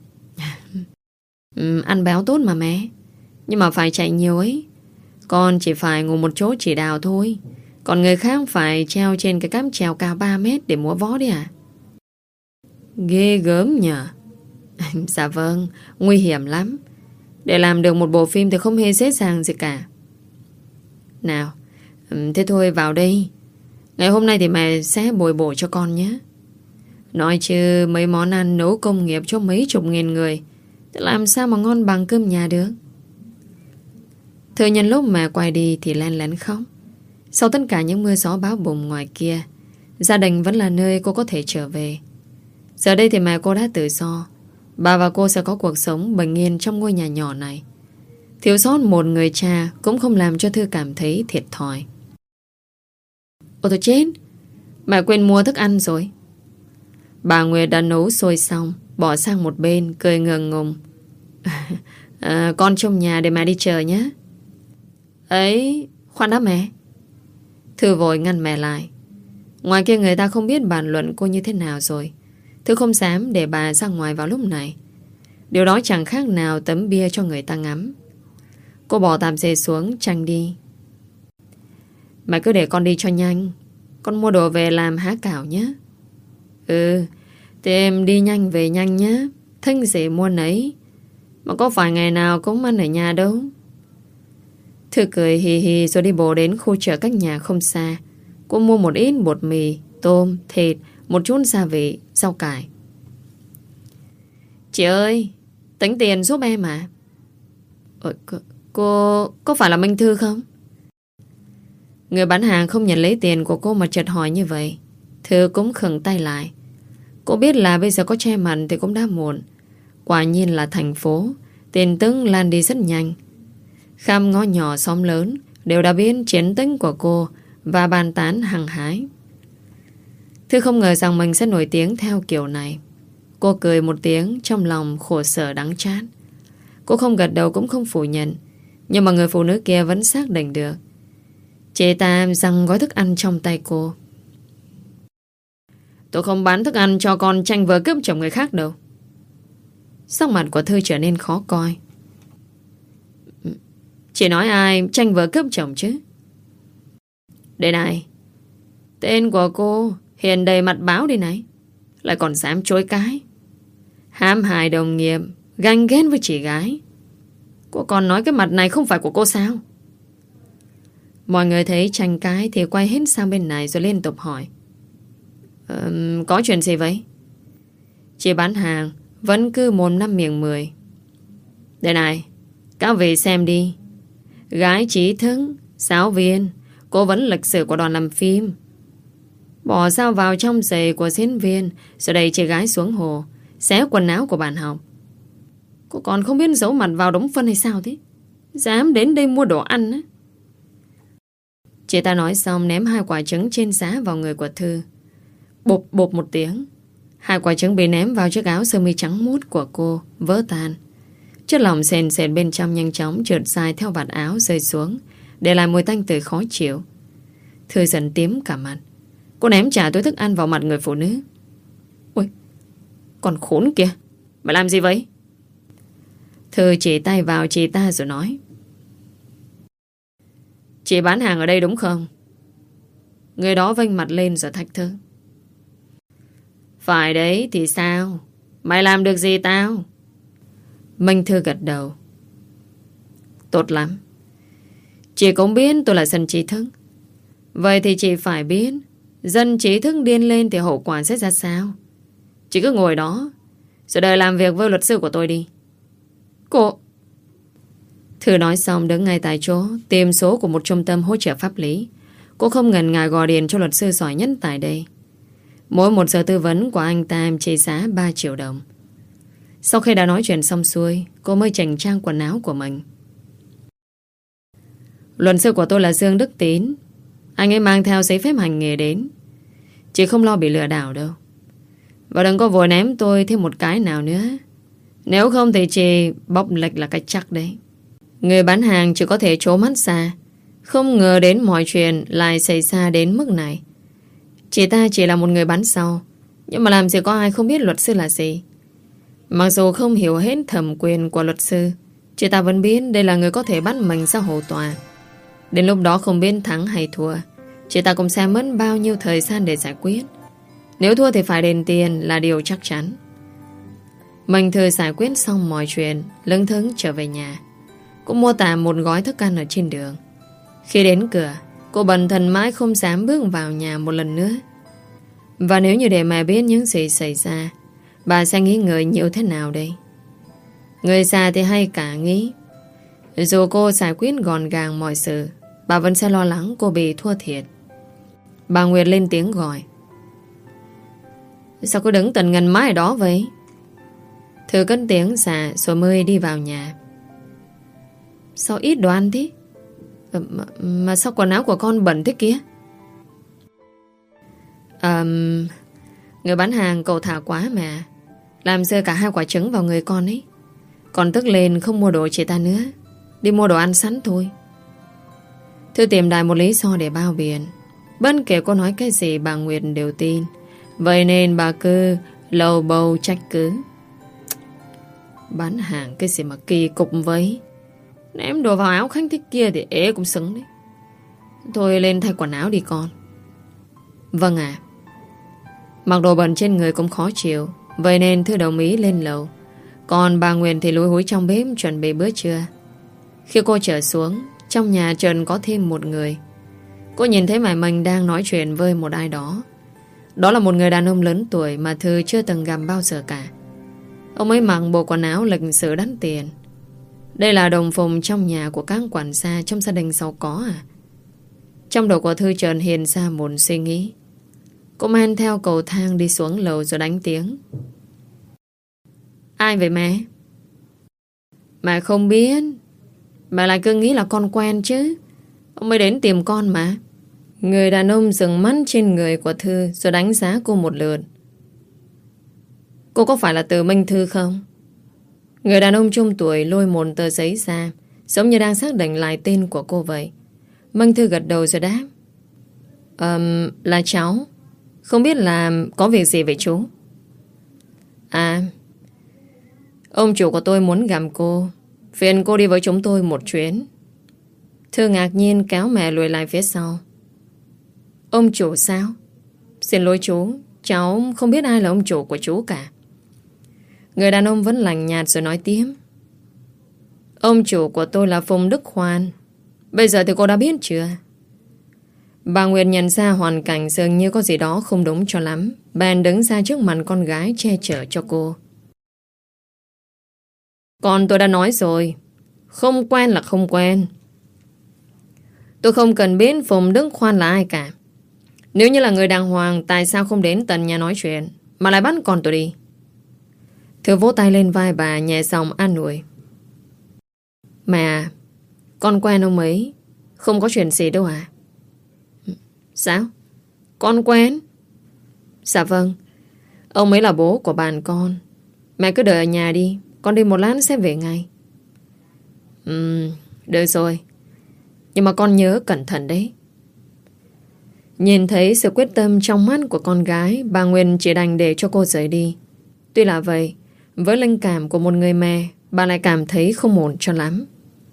ừ, Ăn béo tốt mà mẹ. Nhưng mà phải chạy nhiều ấy. Con chỉ phải ngủ một chỗ chỉ đào thôi. Còn người khác phải treo trên cái cáp treo cao ba mét để múa vó đi à? Ghê gớm nhờ. Dạ vâng, nguy hiểm lắm. Để làm được một bộ phim thì không hề dễ dàng gì cả. Nào, thế thôi vào đây. Ngày hôm nay thì mẹ sẽ bồi bổ cho con nhé. Nói chứ mấy món ăn nấu công nghiệp cho mấy chục nghìn người thì làm sao mà ngon bằng cơm nhà được. Thừa nhân lúc mẹ quay đi thì len lén khóc. Sau tất cả những mưa gió bão bùng ngoài kia, gia đình vẫn là nơi cô có thể trở về. Giờ đây thì mẹ cô đã tự do. Bà và cô sẽ có cuộc sống bình yên trong ngôi nhà nhỏ này. Thiếu sót một người cha cũng không làm cho Thư cảm thấy thiệt thòi. Ôi tôi chết, mẹ quên mua thức ăn rồi. Bà Nguyệt đã nấu xôi xong, bỏ sang một bên, cười ngượng ngùng. à, Con trong nhà để mẹ đi chờ nhé. Ấy, khoan đã mẹ. Thư vội ngăn mẹ lại. Ngoài kia người ta không biết bàn luận cô như thế nào rồi. Thư không dám để bà ra ngoài vào lúc này. Điều đó chẳng khác nào tấm bia cho người ta ngắm. Cô bỏ tạp dề xuống, tranh đi. Mẹ cứ để con đi cho nhanh. Con mua đồ về làm há cảo nhé. Ừ, thì em đi nhanh về nhanh nhé. Thích gì mua nấy. Mà có phải ngày nào cũng ăn ở nhà đâu. Thư cười hì hì rồi đi bộ đến khu chợ cách nhà không xa. Cô mua một ít bột mì, tôm, thịt, một chút gia vị, rau cải. Chị ơi, tính tiền giúp em à? Ờ, cô, cô có phải là Minh Thư không? Người bán hàng không nhận lấy tiền của cô mà chợt hỏi như vậy. Thư cũng khựng tay lại. Cô biết là bây giờ có che mặt thì cũng đã muộn. Quả nhiên là thành phố, tin tức lan đi rất nhanh. Khắp ngõ nhỏ xóm lớn đều đã biết chiến tích của cô và bàn tán hăng hái. Thư không ngờ rằng mình sẽ nổi tiếng theo kiểu này. Cô cười một tiếng, trong lòng khổ sở đắng chát. Cô không gật đầu cũng không phủ nhận, nhưng mà người phụ nữ kia vẫn xác định được. Chị ta giằng gói thức ăn trong tay cô. Tôi không bán thức ăn cho con tranh vợ cướp chồng người khác đâu. Sắc mặt của Thư trở nên khó coi. Chị nói ai tranh vợ cướp chồng chứ? Đây này, tên của cô hiện đầy mặt báo đi này, lại còn dám chối cái. Hãm hại đồng nghiệp, ganh ghét với chị gái. Cô còn nói cái mặt này không phải của cô sao? Mọi người thấy tranh cái thì quay hết sang bên này rồi liên tục hỏi. Ờ, có chuyện gì vậy? Chị bán hàng vẫn cứ mồm năm miệng mười. Đây này, các vị xem đi. Gái trí thức, giáo viên, cố vấn lịch sử của đoàn làm phim, bỏ dao vào trong giày của diễn viên, rồi đẩy chị gái xuống hồ, xé quần áo của bạn học. Cô còn không biết giấu mặt vào đống phân hay sao thế? Dám đến đây mua đồ ăn á. Chị ta nói xong ném hai quả trứng trên giá vào người của Thư. Bộp bộp một tiếng, hai quả trứng bị ném vào chiếc áo sơ mi trắng muốt của cô, vỡ tan. Chất lỏng sền sệt bên trong nhanh chóng trượt dài theo vạt áo rơi xuống, để lại mùi tanh tưởi khó chịu. Thư dần tím cả mặt. Cô ném trả túi thức ăn vào mặt người phụ nữ. Ôi, còn khốn kìa, mày làm gì vậy? Thư chỉ tay vào chị ta rồi nói. Chị bán hàng ở đây đúng không? Người đó vênh mặt lên rồi thách thức. Phải đấy thì sao? Mày làm được gì tao? Minh Thư gật đầu. Tốt lắm. Chị cũng biết tôi là dân trí thức. Vậy thì chị phải biết dân trí thức điên lên thì hậu quả sẽ ra sao. Chị cứ ngồi đó rồi đợi làm việc với luật sư của tôi đi. Cô... Thư nói xong đứng ngay tại chỗ tìm số của một trung tâm hỗ trợ pháp lý. Cô không ngần ngại gọi điện cho luật sư giỏi nhất tại đây. Mỗi một giờ tư vấn của anh ta trị giá ba triệu đồng. Sau khi đã nói chuyện xong xuôi, cô mới chỉnh trang quần áo của mình. Luật sư của tôi là Dương Đức Tín. Anh ấy mang theo giấy phép hành nghề đến. Chị không lo bị lừa đảo đâu. Và đừng có vội ném tôi thêm một cái nào nữa. Nếu không thì chị bóc lệch là cái chắc đấy. Người bán hàng chỉ có thể trố mắt xa. Không ngờ đến mọi chuyện lại xảy ra đến mức này. Chị ta chỉ là một người bán sau, nhưng mà làm gì có ai không biết luật sư là gì. Mặc dù không hiểu hết thẩm quyền của luật sư, chị ta vẫn biết đây là người có thể bắt mình ra hầu tòa. Đến lúc đó không biết thắng hay thua, chị ta cũng sẽ mất bao nhiêu thời gian để giải quyết. Nếu thua thì phải đền tiền là điều chắc chắn. Mình Thư giải quyết xong mọi chuyện, lững thững trở về nhà. Cô mua tạm một gói thức ăn ở trên đường. Khi đến cửa, cô bần thần mãi không dám bước vào nhà một lần nữa. Và nếu như để mẹ biết những gì xảy ra, bà sẽ nghĩ ngợi nhiều thế nào đây? Người già thì hay cả nghĩ. Dù cô giải quyết gọn gàng mọi sự, bà vẫn sẽ lo lắng cô bị thua thiệt. Bà Nguyệt lên tiếng gọi. Sao cô đứng tận ngần mãi ở đó vậy? Thư cất tiếng dạ rồi mới đi vào nhà. Sao ít đồ ăn thế? Mà, mà sao quần áo của con bẩn thế kia? À, người bán hàng cầu thả quá mà. Làm rơi cả hai quả trứng vào người con ấy. Còn tức lên không mua đồ chị ta nữa, đi mua đồ ăn sẵn thôi. Thư tìm đại một lý do để bao biện. Bất kể cô nói cái gì bà Nguyệt đều tin. Vậy nên bà cứ lầu bầu trách cứ. Bán hàng cái gì mà kỳ cục với. Ném đồ vào áo khách thích kia thì ế cũng xứng đấy. Thôi lên thay quần áo đi con. Vâng ạ. Mặc đồ bẩn trên người cũng khó chịu, vậy nên Thư đồng ý lên lầu. Còn bà Nguyệt thì lúi húi trong bếp chuẩn bị bữa trưa. Khi cô trở xuống, trong nhà trần có thêm một người. Cô nhìn thấy mẹ mình đang nói chuyện với một ai đó. Đó là một người đàn ông lớn tuổi mà Thư chưa từng gặp bao giờ cả. Ông ấy mặc bộ quần áo lịch sự đắt tiền. Đây là đồng phục trong nhà của các quản gia trong gia đình giàu có à? Trong đầu của Thư chợt hiện ra một suy nghĩ. Cô men theo cầu thang đi xuống lầu rồi đánh tiếng. Ai vậy mẹ? Mẹ không biết. Mẹ lại cứ nghĩ là con quen chứ. Ông mới đến tìm con mà. Người đàn ông dừng mắt trên người của Thư rồi đánh giá cô một lượt. Cô có phải là Từ Minh Thư không? Người đàn ông trung tuổi lôi một tờ giấy ra, giống như đang xác định lại tên của cô vậy. Minh Thư gật đầu rồi đáp. Ờm, là cháu. Không biết là có việc gì vậy chú? À, ông chủ của tôi muốn gặp cô. Phiền cô đi với chúng tôi một chuyến. Thư ngạc nhiên kéo mẹ lùi lại phía sau. Ông chủ sao? Xin lỗi chú, cháu không biết ai là ông chủ của chú cả. Người đàn ông vẫn lạnh nhạt rồi nói tiếp. Ông chủ của tôi là Phùng Đức Khoan. Bây giờ thì cô đã biết chưa? Bà Nguyệt nhận ra hoàn cảnh dường như có gì đó không đúng cho lắm. Bèn đứng ra trước mặt con gái che chở cho cô. Con tôi đã nói rồi, không quen là không quen. Tôi không cần biết Phùng Đức Khoan là ai cả. Nếu như là người đàng hoàng, tại sao không đến tận nhà nói chuyện mà lại bắt con tôi đi? Thư vỗ tay lên vai bà nhẹ giọng an ủi. Mẹ, con quen ông ấy, không có chuyện gì đâu à? Sao? Con quen? Dạ vâng, ông ấy là bố của bạn con. Mẹ cứ đợi ở nhà đi, con đi một lát sẽ về ngay. Ừm, được rồi. Nhưng mà con nhớ cẩn thận đấy. Nhìn thấy sự quyết tâm trong mắt của con gái, bà Nguyên chỉ đành để cho cô rời đi. Tuy là vậy, với linh cảm của một người mẹ, bà lại cảm thấy không ổn cho lắm.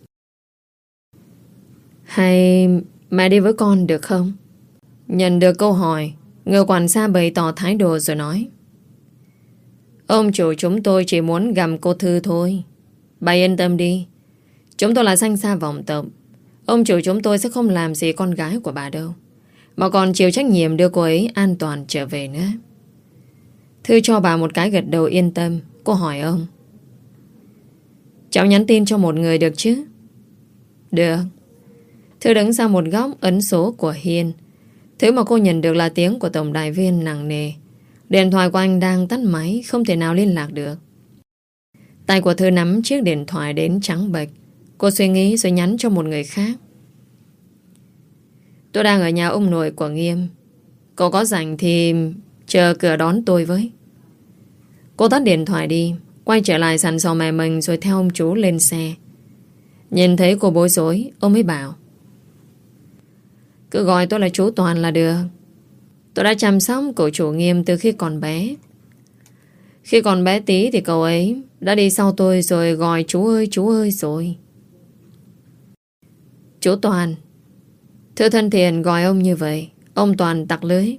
Hay mẹ đi với con được không? Nhận được câu hỏi, người quản gia bày tỏ thái độ rồi nói. Ông chủ chúng tôi chỉ muốn gặp cô Thư thôi. Bà yên tâm đi. Chúng tôi là danh gia vọng tộc. Ông chủ chúng tôi sẽ không làm gì con gái của bà đâu, mà còn chịu trách nhiệm đưa cô ấy an toàn trở về nữa. Thư cho bà một cái gật đầu yên tâm. Cô hỏi ông. Cháu nhắn tin cho một người được chứ? Được. Thư đứng ra một góc ấn số của Hiên. Thứ mà cô nhận được là tiếng của tổng đài viên nặng nề. Điện thoại của anh đang tắt máy, không thể nào liên lạc được. Tay của Thư nắm chiếc điện thoại đến trắng bệch. Cô suy nghĩ rồi nhắn cho một người khác. Tôi đang ở nhà ông nội của Nghiêm. Cậu có rảnh thì chờ cửa đón tôi với. Cô tắt điện thoại đi, quay trở lại dặn dò mẹ mình rồi theo ông chú lên xe. Nhìn thấy cô bối rối, ông ấy bảo. Cứ gọi tôi là chú Toàn là được. Tôi đã chăm sóc cậu chủ Nghiêm từ khi còn bé. Khi còn bé tí thì cậu ấy đã đi sau tôi rồi gọi chú ơi chú ơi rồi. Chú Toàn. Thư thân thiện gọi ông như vậy. Ông Toàn tặc lưới.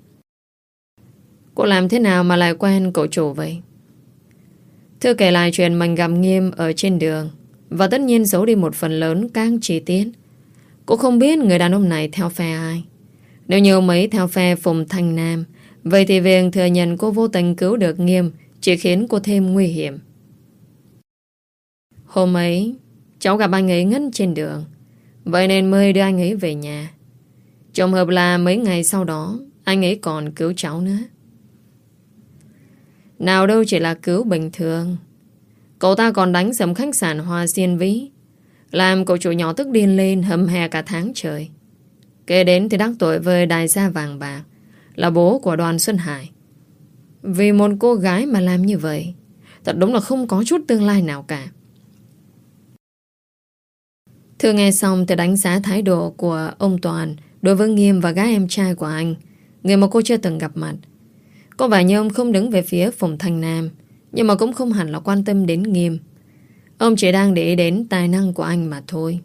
Cô làm thế nào mà lại quen cậu chủ vậy? Thư kể lại chuyện mình gặp Nghiêm ở trên đường, và tất nhiên giấu đi một phần lớn các chi tiết. Cô không biết người đàn ông này theo phe ai. Nếu như ông ấy theo phe Phùng Thanh Nam, vậy thì việc thừa nhận cô vô tình cứu được Nghiêm chỉ khiến cô thêm nguy hiểm. Hôm ấy cháu gặp anh ấy ngất trên đường, vậy nên mới đưa anh ấy về nhà. Trùng hợp là mấy ngày sau đó anh ấy còn cứu cháu nữa. Nào đâu chỉ là cứu bình thường. Cậu ta còn đánh sầm khách sạn Hoa Diên Vĩ, làm cậu chủ nhỏ tức điên lên hầm hè cả tháng trời. Kế đến thì đắc tội với đại gia vàng bạc, là bố của Đoàn Xuân Hải. Vì một cô gái mà làm như vậy, thật đúng là không có chút tương lai nào cả. Thư nghe xong thì đánh giá thái độ của ông Toàn đối với Nghiêm và gái em trai của anh, người mà cô chưa từng gặp mặt. Có vẻ như ông không đứng về phía Phùng Thanh Nam, nhưng mà cũng không hẳn là quan tâm đến Nghiêm. Ông chỉ đang để ý đến tài năng của anh mà thôi.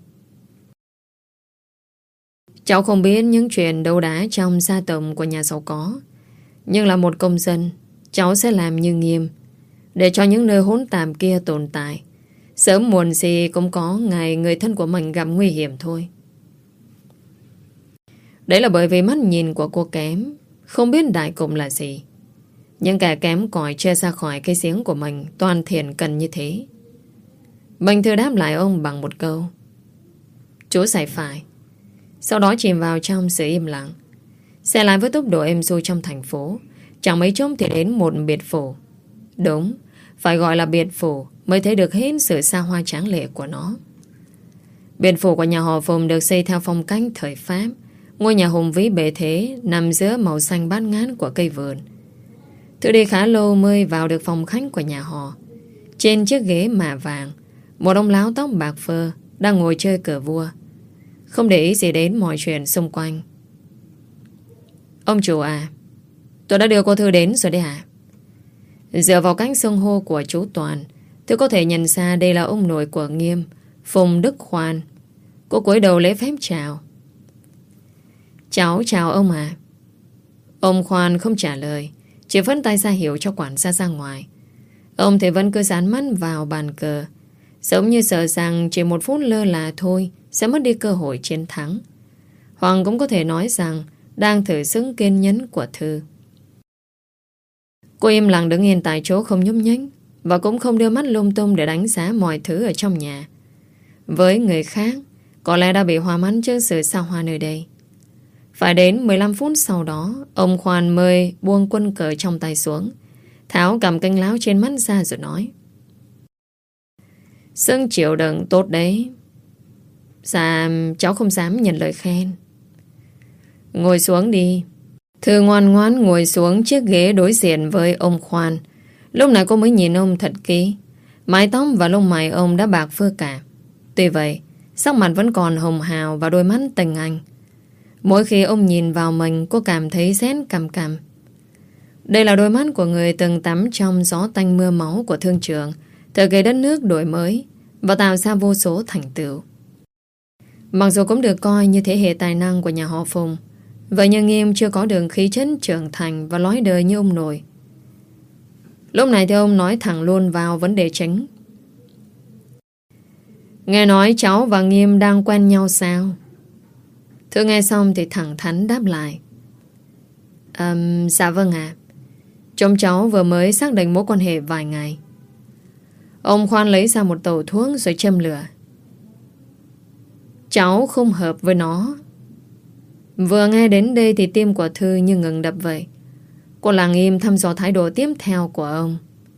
Cháu không biết những chuyện đấu đá trong gia tộc của nhà giàu có, nhưng là một công dân, cháu sẽ làm như Nghiêm, để cho những nơi hỗn tạp kia tồn tại. Sớm muộn gì cũng có ngày người thân của mình gặp nguy hiểm thôi. Đấy là bởi vì mắt nhìn của cô kém, không biết đại cục là gì. Nhưng kẻ kém cỏi chưa ra khỏi cái giếng của mình toàn thiện cần như thế. Mình thưa đáp lại ông bằng một câu: chú sai phải. Sau đó chìm vào trong sự im lặng. Xe lái với tốc độ êm xuôi trong thành phố, chẳng mấy chốc thì đến một biệt phủ. Đúng, phải gọi là biệt phủ mới thấy được hết sự xa hoa tráng lệ của nó. Biệt phủ của nhà họ Phùng được xây theo phong cách thời Pháp. Ngôi nhà hùng vĩ bề thế nằm giữa màu xanh bát ngát của cây vườn. Thư đi khá lâu mới vào được phòng khách của nhà họ. Trên chiếc ghế mạ vàng, một ông láo tóc bạc phơ đang ngồi chơi cờ vua, không để ý gì đến mọi chuyện xung quanh. Ông chủ à, tôi đã đưa cô Thư đến rồi đấy à? Dựa vào cách xưng hô của chú Toàn, Thư có thể nhận ra đây là ông nội của Nghiêm, Phùng Đức Khoan. Cô cúi đầu lễ phép chào. Cháu chào ông à. Ông Khoan không trả lời, chỉ vẫy tay ra hiệu cho quản gia ra ngoài. Ông thì vẫn cứ dán mắt vào bàn cờ, giống như sợ rằng chỉ một phút lơ là thôi sẽ mất đi cơ hội chiến thắng. Hoàng cũng có thể nói rằng đang thử sức kiên nhẫn của Thư. Cô im lặng đứng yên tại chỗ không nhúc nhích, và cũng không đưa mắt lung tung để đánh giá mọi thứ ở trong nhà. Với người khác, có lẽ đã bị hoa mắt trước sự xa hoa nơi đây. Phải đến mười lăm phút sau đó, ông Khoan mới buông quân cờ trong tay xuống, tháo cầm canh láo trên mắt ra rồi nói: Sưng chịu đựng tốt đấy. Dạ, cháu không dám nhận lời khen. Ngồi xuống đi. Thư ngoan ngoãn ngồi xuống chiếc ghế đối diện với ông Khoan. Lúc này cô mới nhìn ông thật kỹ. Mái tóc và lông mày ông đã bạc phơ cả. Tuy vậy, sắc mặt vẫn còn hồng hào và đôi mắt tình anh. Mỗi khi ông nhìn vào mình, cô cảm thấy rét cằm cằm. Đây là đôi mắt của người từng tắm trong gió tanh mưa máu của thương trường, thời kỳ đất nước đổi mới và tạo ra vô số thành tựu. Mặc dù cũng được coi như thế hệ tài năng của nhà họ Phùng, vậy nhưng Nghiêm chưa có đường khí chất trưởng thành và lối đời như ông nội. Lúc này thì ông nói thẳng luôn vào vấn đề chính. Nghe nói cháu và Nghiêm đang quen nhau sao? Thư nghe xong thì thẳng thắn đáp lại. um, Dạ vâng ạ. Chúng cháu vừa mới xác định mối quan hệ vài ngày. Ông Khoan lấy ra một tàu thuốc rồi châm lửa. Cháu không hợp với nó. Vừa nghe đến đây thì tim của Thư như ngừng đập vậy. Cô lặng im thăm dò thái độ tiếp theo của ông.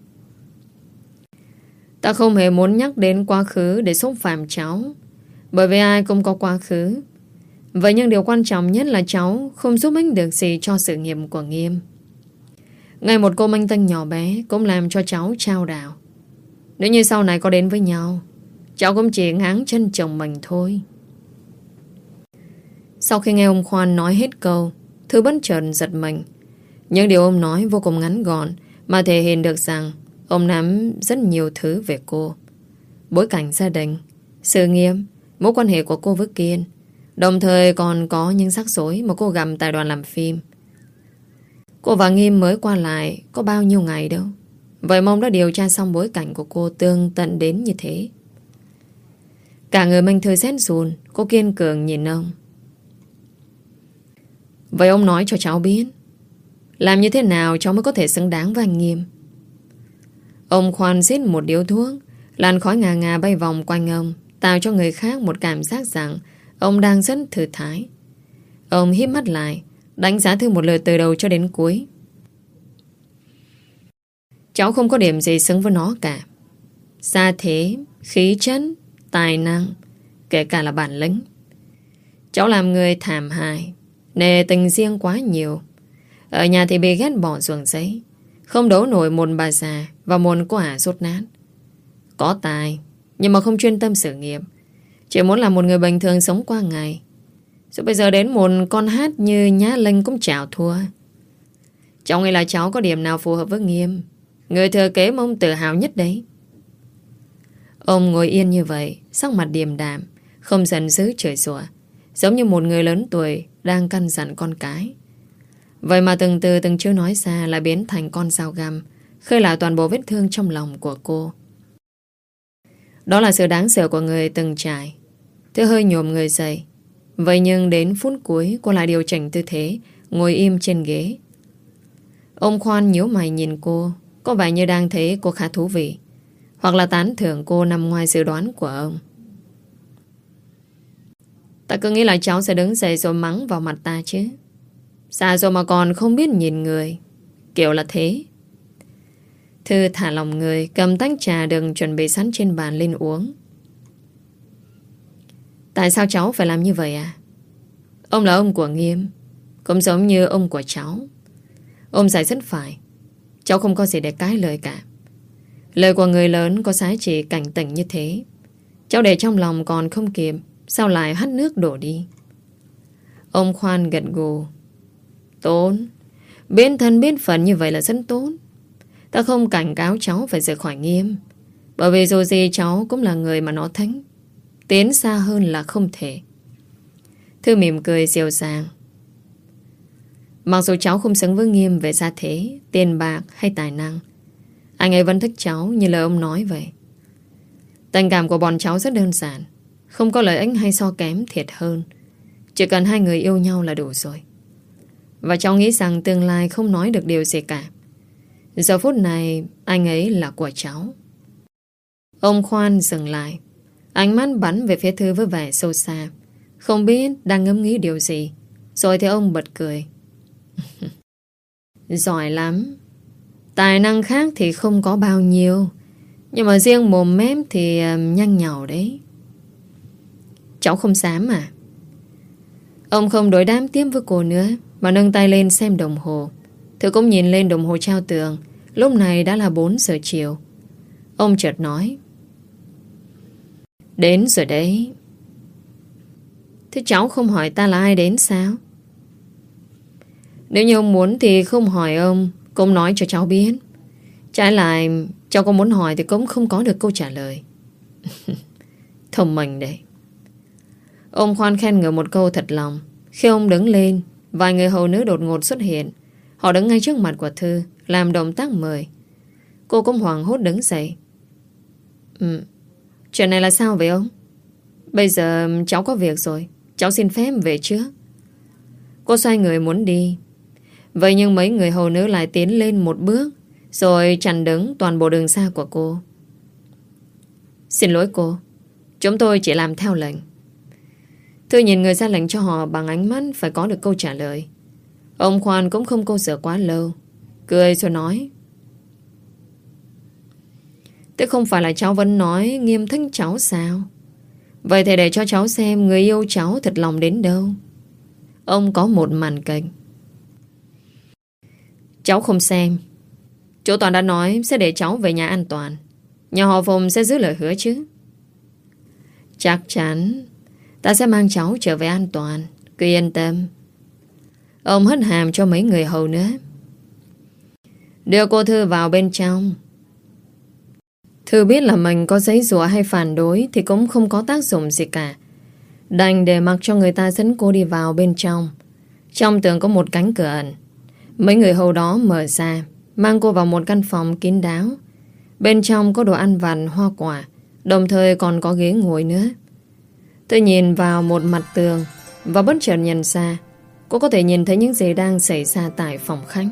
Ta không hề muốn nhắc đến quá khứ để xúc phạm cháu, bởi vì ai cũng có quá khứ. Vậy nhưng điều quan trọng nhất là cháu không giúp ích được gì cho sự nghiệp của Nghiêm. Ngay một cô minh tinh nhỏ bé cũng làm cho cháu trao đảo. Nếu như sau này có đến với nhau, cháu cũng chỉ ngáng chân chồng mình thôi. Sau khi nghe ông Khoan nói hết câu, Thư bất chợt giật mình. Những điều ông nói vô cùng ngắn gọn, mà thể hiện được rằng ông nắm rất nhiều thứ về cô. Bối cảnh gia đình, sự nghiệp, mối quan hệ của cô với Kiên, đồng thời còn có những rắc rối mà cô gặp tại đoàn làm phim. Cô và Nghiêm mới qua lại có bao nhiêu ngày đâu. Vậy mà ông đã điều tra xong bối cảnh của cô tương tận đến như thế. Cả người mình Thư rét run. Cô kiên cường nhìn ông. Vậy ông nói cho cháu biết, làm như thế nào cháu mới có thể xứng đáng với anh Nghiêm? Ông Khoan rít một điếu thuốc, làn khói ngà ngà bay vòng quanh ông, tạo cho người khác một cảm giác rằng ông đang rất thư thái. Ông híp mắt lại, đánh giá Thư một lượt từ đầu cho đến cuối. Cháu không có điểm gì xứng với nó cả. Gia thế, khí chất, tài năng, kể cả là bản lĩnh. Cháu làm người thảm hại, nề tình riêng quá nhiều. Ở nhà thì bị ghét bỏ ruồng giấy, Không đấu nổi một bà già và một quả rốt nát. Có tài, nhưng mà không chuyên tâm sự nghiệp. Chỉ muốn là một người bình thường sống qua ngày. Rồi bây giờ đến một con hát như Nhã Linh cũng chảo thua. Cháu nghĩ là cháu có điểm nào phù hợp với Nghiêm, người thừa kế mà ông tự hào nhất đấy. Ông ngồi yên như vậy, sắc mặt điềm đạm, không giận dữ chửi rủa, giống như một người lớn tuổi đang căn dặn con cái. Vậy mà từng từ từng chữ nói ra lại biến thành con dao găm, khơi lại toàn bộ vết thương trong lòng của cô. Đó là sự đáng sợ của người từng trải. Thứ hơi nhổm người dậy. Vậy nhưng đến phút cuối cô lại điều chỉnh tư thế, ngồi im trên ghế. Ông Khoan nhíu mày nhìn cô, có vẻ như đang thấy cô khá thú vị, hoặc là tán thưởng cô nằm ngoài dự đoán của ông. Ta cứ nghĩ là cháu sẽ đứng dậy rồi mắng vào mặt ta chứ. Xa rồi mà còn không biết nhìn người. Kiểu là thế. Thư thả lòng người, cầm tách trà đừng chuẩn bị sẵn trên bàn lên uống. Tại sao cháu phải làm như vậy à? Ông là ông của Nghiêm, cũng giống như ông của cháu. Ông giải rất phải. Cháu không có gì để cãi lời cả. Lời của người lớn có giá trị cảnh tỉnh như thế. Cháu để trong lòng còn không kịp, sao lại hắt nước đổ đi? Ông Khoan gật gù. Tốn. Biết thân biết phận như vậy là rất tốt. Ta không cảnh cáo cháu phải rời khỏi Nghiêm, bởi vì dù gì cháu cũng là người mà nó thánh. Tiến xa hơn là không thể. Thư mỉm cười dịu dàng. Mặc dù cháu không xứng với Nghiêm về gia thế, tiền bạc hay tài năng, anh ấy vẫn thích cháu như lời ông nói vậy. Tình cảm của bọn cháu rất đơn giản, không có lợi ích hay so kém thiệt hơn. Chỉ cần hai người yêu nhau là đủ rồi. Và cháu nghĩ rằng tương lai không nói được điều gì cả. Giờ phút này anh ấy là của cháu. Ông Khoan dừng lại, ánh mắt bắn về phía Thư với vẻ sâu xa, không biết đang ngẫm nghĩ điều gì. Rồi thì ông bật cười. Giỏi lắm. Tài năng khác thì không có bao nhiêu, nhưng mà riêng mồm mép thì uh, nhanh nhảu đấy. Cháu không dám à? Ông không đối đáp tiếp với cô nữa, mà nâng tay lên xem đồng hồ. Thư cũng nhìn lên đồng hồ treo tường. Lúc này đã là bốn giờ chiều. Ông chợt nói. Đến rồi đấy. Thế cháu không hỏi ta là ai đến sao? Nếu như ông muốn thì không hỏi ông, cũng nói cho cháu biết. Trái lại, cháu có muốn hỏi thì cũng không có được câu trả lời. Thông minh đấy. Ông Khoan khen ngợi một câu thật lòng. Khi ông đứng lên, vài người hầu nữ đột ngột xuất hiện. Họ đứng ngay trước mặt của Thư, làm động tác mời. Cô cũng hoảng hốt đứng dậy. Ừ, chuyện này là sao vậy ông? Bây giờ cháu có việc rồi, cháu xin phép về trước. Cô xoay người muốn đi. Vậy nhưng mấy người hầu nữ lại tiến lên một bước, rồi chặn đứng toàn bộ đường xa của cô. Xin lỗi cô, chúng tôi chỉ làm theo lệnh. Thư nhìn người ra lệnh cho họ bằng ánh mắt phải có được câu trả lời. Ông Khoan cũng không câu sửa quá lâu, cười rồi nói. Thế không phải là cháu vẫn nói Nghiêm thích cháu sao? Vậy thì để cho cháu xem người yêu cháu thật lòng đến đâu. Ông có một màn kịch. Cháu không xem. Chỗ Toàn đã nói sẽ để cháu về nhà an toàn. Nhà họ Phùng sẽ giữ lời hứa chứ? Chắc chắn ta sẽ mang cháu trở về an toàn. Cứ yên tâm. Ông hất hàm cho mấy người hầu nữa. Đưa cô Thư vào bên trong. Thư biết là mình có giấy rủa hay phản đối thì cũng không có tác dụng gì cả. Đành để mặc cho người ta dẫn cô đi vào bên trong. Trong tường có một cánh cửa ẩn. Mấy người hầu đó mở ra, mang cô vào một căn phòng kín đáo. Bên trong có đồ ăn vặt, hoa quả, đồng thời còn có ghế ngồi nữa. Tôi nhìn vào một mặt tường và bất chợt nhận ra cô có thể nhìn thấy những gì đang xảy ra tại phòng khách.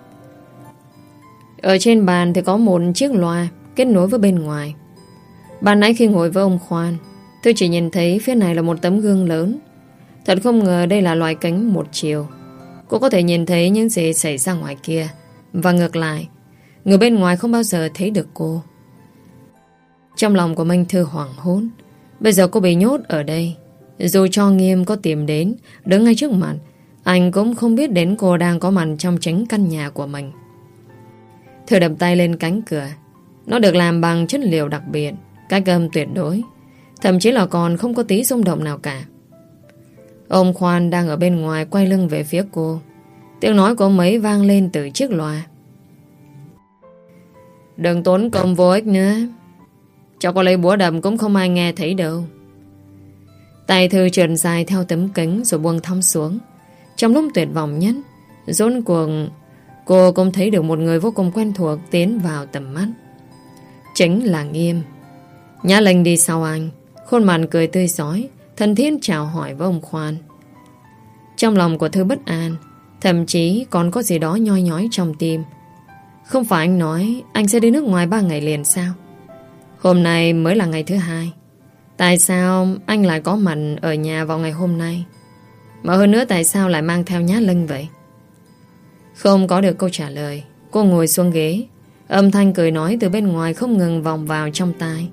Ở trên bàn thì có một chiếc loa kết nối với bên ngoài. Ban nãy khi ngồi với ông Khoan, tôi chỉ nhìn thấy phía này là một tấm gương lớn. Thật không ngờ đây là loại kính một chiều. Cô có thể nhìn thấy những gì xảy ra ngoài kia. Và ngược lại, người bên ngoài không bao giờ thấy được cô. Trong lòng của Minh Thư hoảng hốt. Bây giờ cô bị nhốt ở đây. Dù cho Nghiêm có tìm đến, đứng ngay trước mặt, anh cũng không biết đến cô đang có mặt trong chính căn nhà của mình. Thư đập tay lên cánh cửa. Nó được làm bằng chất liệu đặc biệt, cách âm tuyệt đối, thậm chí là còn không có tí rung động nào cả. Ông Khoan đang ở bên ngoài quay lưng về phía cô. Tiếng nói của ông ấy vang lên từ chiếc loa. Đừng tốn công vô ích nữa. Cháu có lấy búa đập cũng không ai nghe thấy đâu. Tay Thư trượt dài theo tấm kính rồi buông thõng xuống. Trong lúc tuyệt vọng nhất, rốt cuộc cô cũng thấy được một người vô cùng quen thuộc tiến vào tầm mắt. Chính là Nghiêm. Nhã Linh đi sau anh, khuôn mặt cười tươi rói, thân thiết chào hỏi với ông Khoan. Trong lòng của Thư bất an, thậm chí còn có gì đó nhoi nhói trong tim. Không phải anh nói anh sẽ đi nước ngoài ba ngày liền sao? Hôm nay mới là ngày thứ hai. Tại sao anh lại có mặt ở nhà vào ngày hôm nay? Mà hơn nữa tại sao lại mang theo Nhã Linh vậy? Không có được câu trả lời, cô ngồi xuống ghế. Âm thanh cười nói từ bên ngoài không ngừng vòng vào trong tai.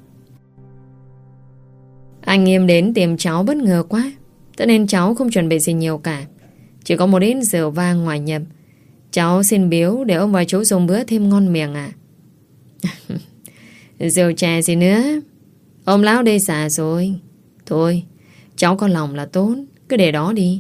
Anh Nghiêm đến tìm cháu bất ngờ quá, cho nên cháu không chuẩn bị gì nhiều cả. Chỉ có một ít rượu vang ngoài nhập. Cháu xin biếu để ông và chú dùng bữa thêm ngon miệng à? Rượu chè gì nữa? Ông lão đây già rồi. Thôi, cháu có lòng là tốt, cứ để đó đi.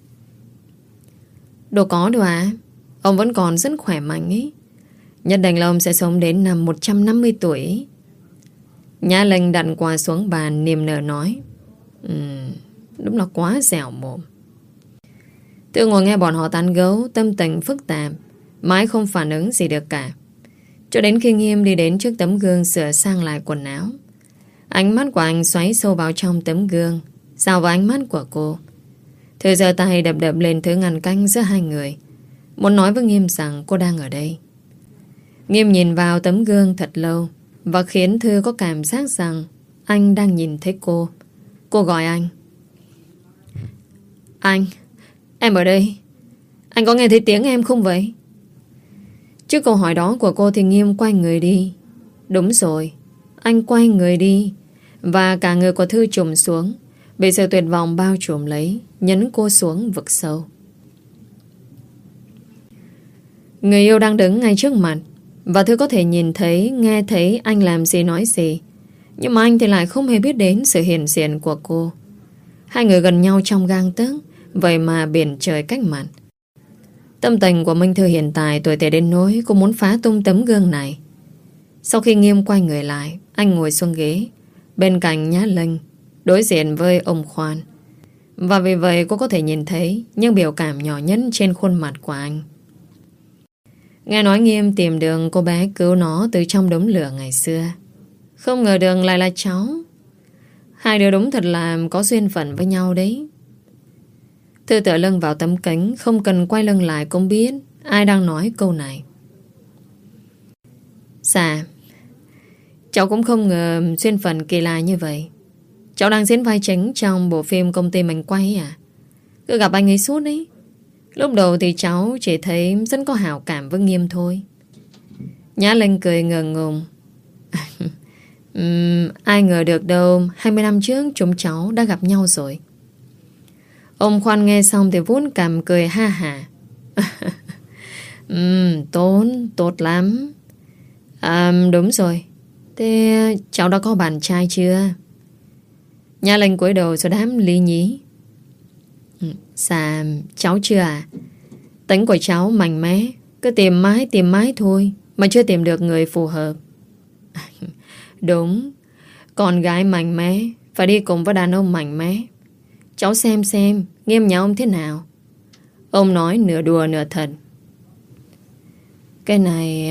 Đâu có đâu à. Ông vẫn còn rất khỏe mạnh ấy. Nhất định là ông sẽ sống đến năm một trăm năm mươi tuổi. Nhã Linh đặt quà xuống bàn, niềm nở nói. Ừm, đúng là quá dẻo mồm. Tôi ngồi nghe bọn họ tán gấu, tâm tình phức tạp, mãi không phản ứng gì được cả. Cho đến khi Nghiêm đi đến trước tấm gương sửa sang lại quần áo. Ánh mắt của anh xoáy sâu vào trong tấm gương, giao vào ánh mắt của cô. Thư giơ tay đập đập lên thứ ngăn cách giữa hai người, muốn nói với Nghiêm rằng cô đang ở đây. Nghiêm nhìn vào tấm gương thật lâu và khiến Thư có cảm giác rằng anh đang nhìn thấy cô. Cô gọi anh. Anh, em ở đây. Anh có nghe thấy tiếng em không vậy? Trước câu hỏi đó của cô thì Nghiêm quay người đi. Đúng rồi, anh quay người đi. Và cả người của Thư trùm xuống, bị sự tuyệt vọng bao trùm lấy, nhấn cô xuống vực sâu. Người yêu đang đứng ngay trước mặt, và Thư có thể nhìn thấy, nghe thấy anh làm gì nói gì. Nhưng mà anh thì lại không hề biết đến sự hiện diện của cô. Hai người gần nhau trong gang tấc, vậy mà biển trời cách mặt. Tâm tình của Minh Thư hiện tại tồi tệ đến nỗi cô muốn phá tung tấm gương này. Sau khi Nghiêm quay người lại, anh ngồi xuống ghế bên cạnh Nhã Linh, đối diện với ông Khoan. Và vì vậy cô có thể nhìn thấy những biểu cảm nhỏ nhất trên khuôn mặt của anh. Nghe nói Nghiêm tìm được cô bé cứu nó từ trong đống lửa ngày xưa. Không ngờ được lại là cháu. Hai đứa đúng thật là có duyên phận với nhau đấy. Thư tựa lưng vào tấm kính, không cần quay lưng lại cũng biết ai đang nói câu này. Dạ, cháu cũng không ngờ duyên phận kỳ lạ như vậy. Cháu đang diễn vai chính trong bộ phim công ty mình quay à? Cứ gặp anh ấy suốt ấy. Lúc đầu thì cháu chỉ thấy rất có hảo cảm với Nghiêm thôi. Nhã Linh cười ngượng ngùng. uhm, Ai ngờ được đâu, hai mươi năm trước chúng cháu đã gặp nhau rồi. Ông Khoan nghe xong thì vuốt cằm cười ha hả. uhm, Tốt, tốt lắm. À, đúng rồi. Thế cháu đã có bạn trai chưa? Nhã Linh cúi đầu rồi đám lý nhí. Dạ, cháu chưa à? Tính của cháu mạnh mẽ, cứ tìm mãi tìm mãi thôi mà chưa tìm được người phù hợp. Đúng, con gái mạnh mẽ phải đi cùng với đàn ông mạnh mẽ. Cháu xem xem Nghiêm nhà ông thế nào. Ông nói nửa đùa nửa thật. Cái này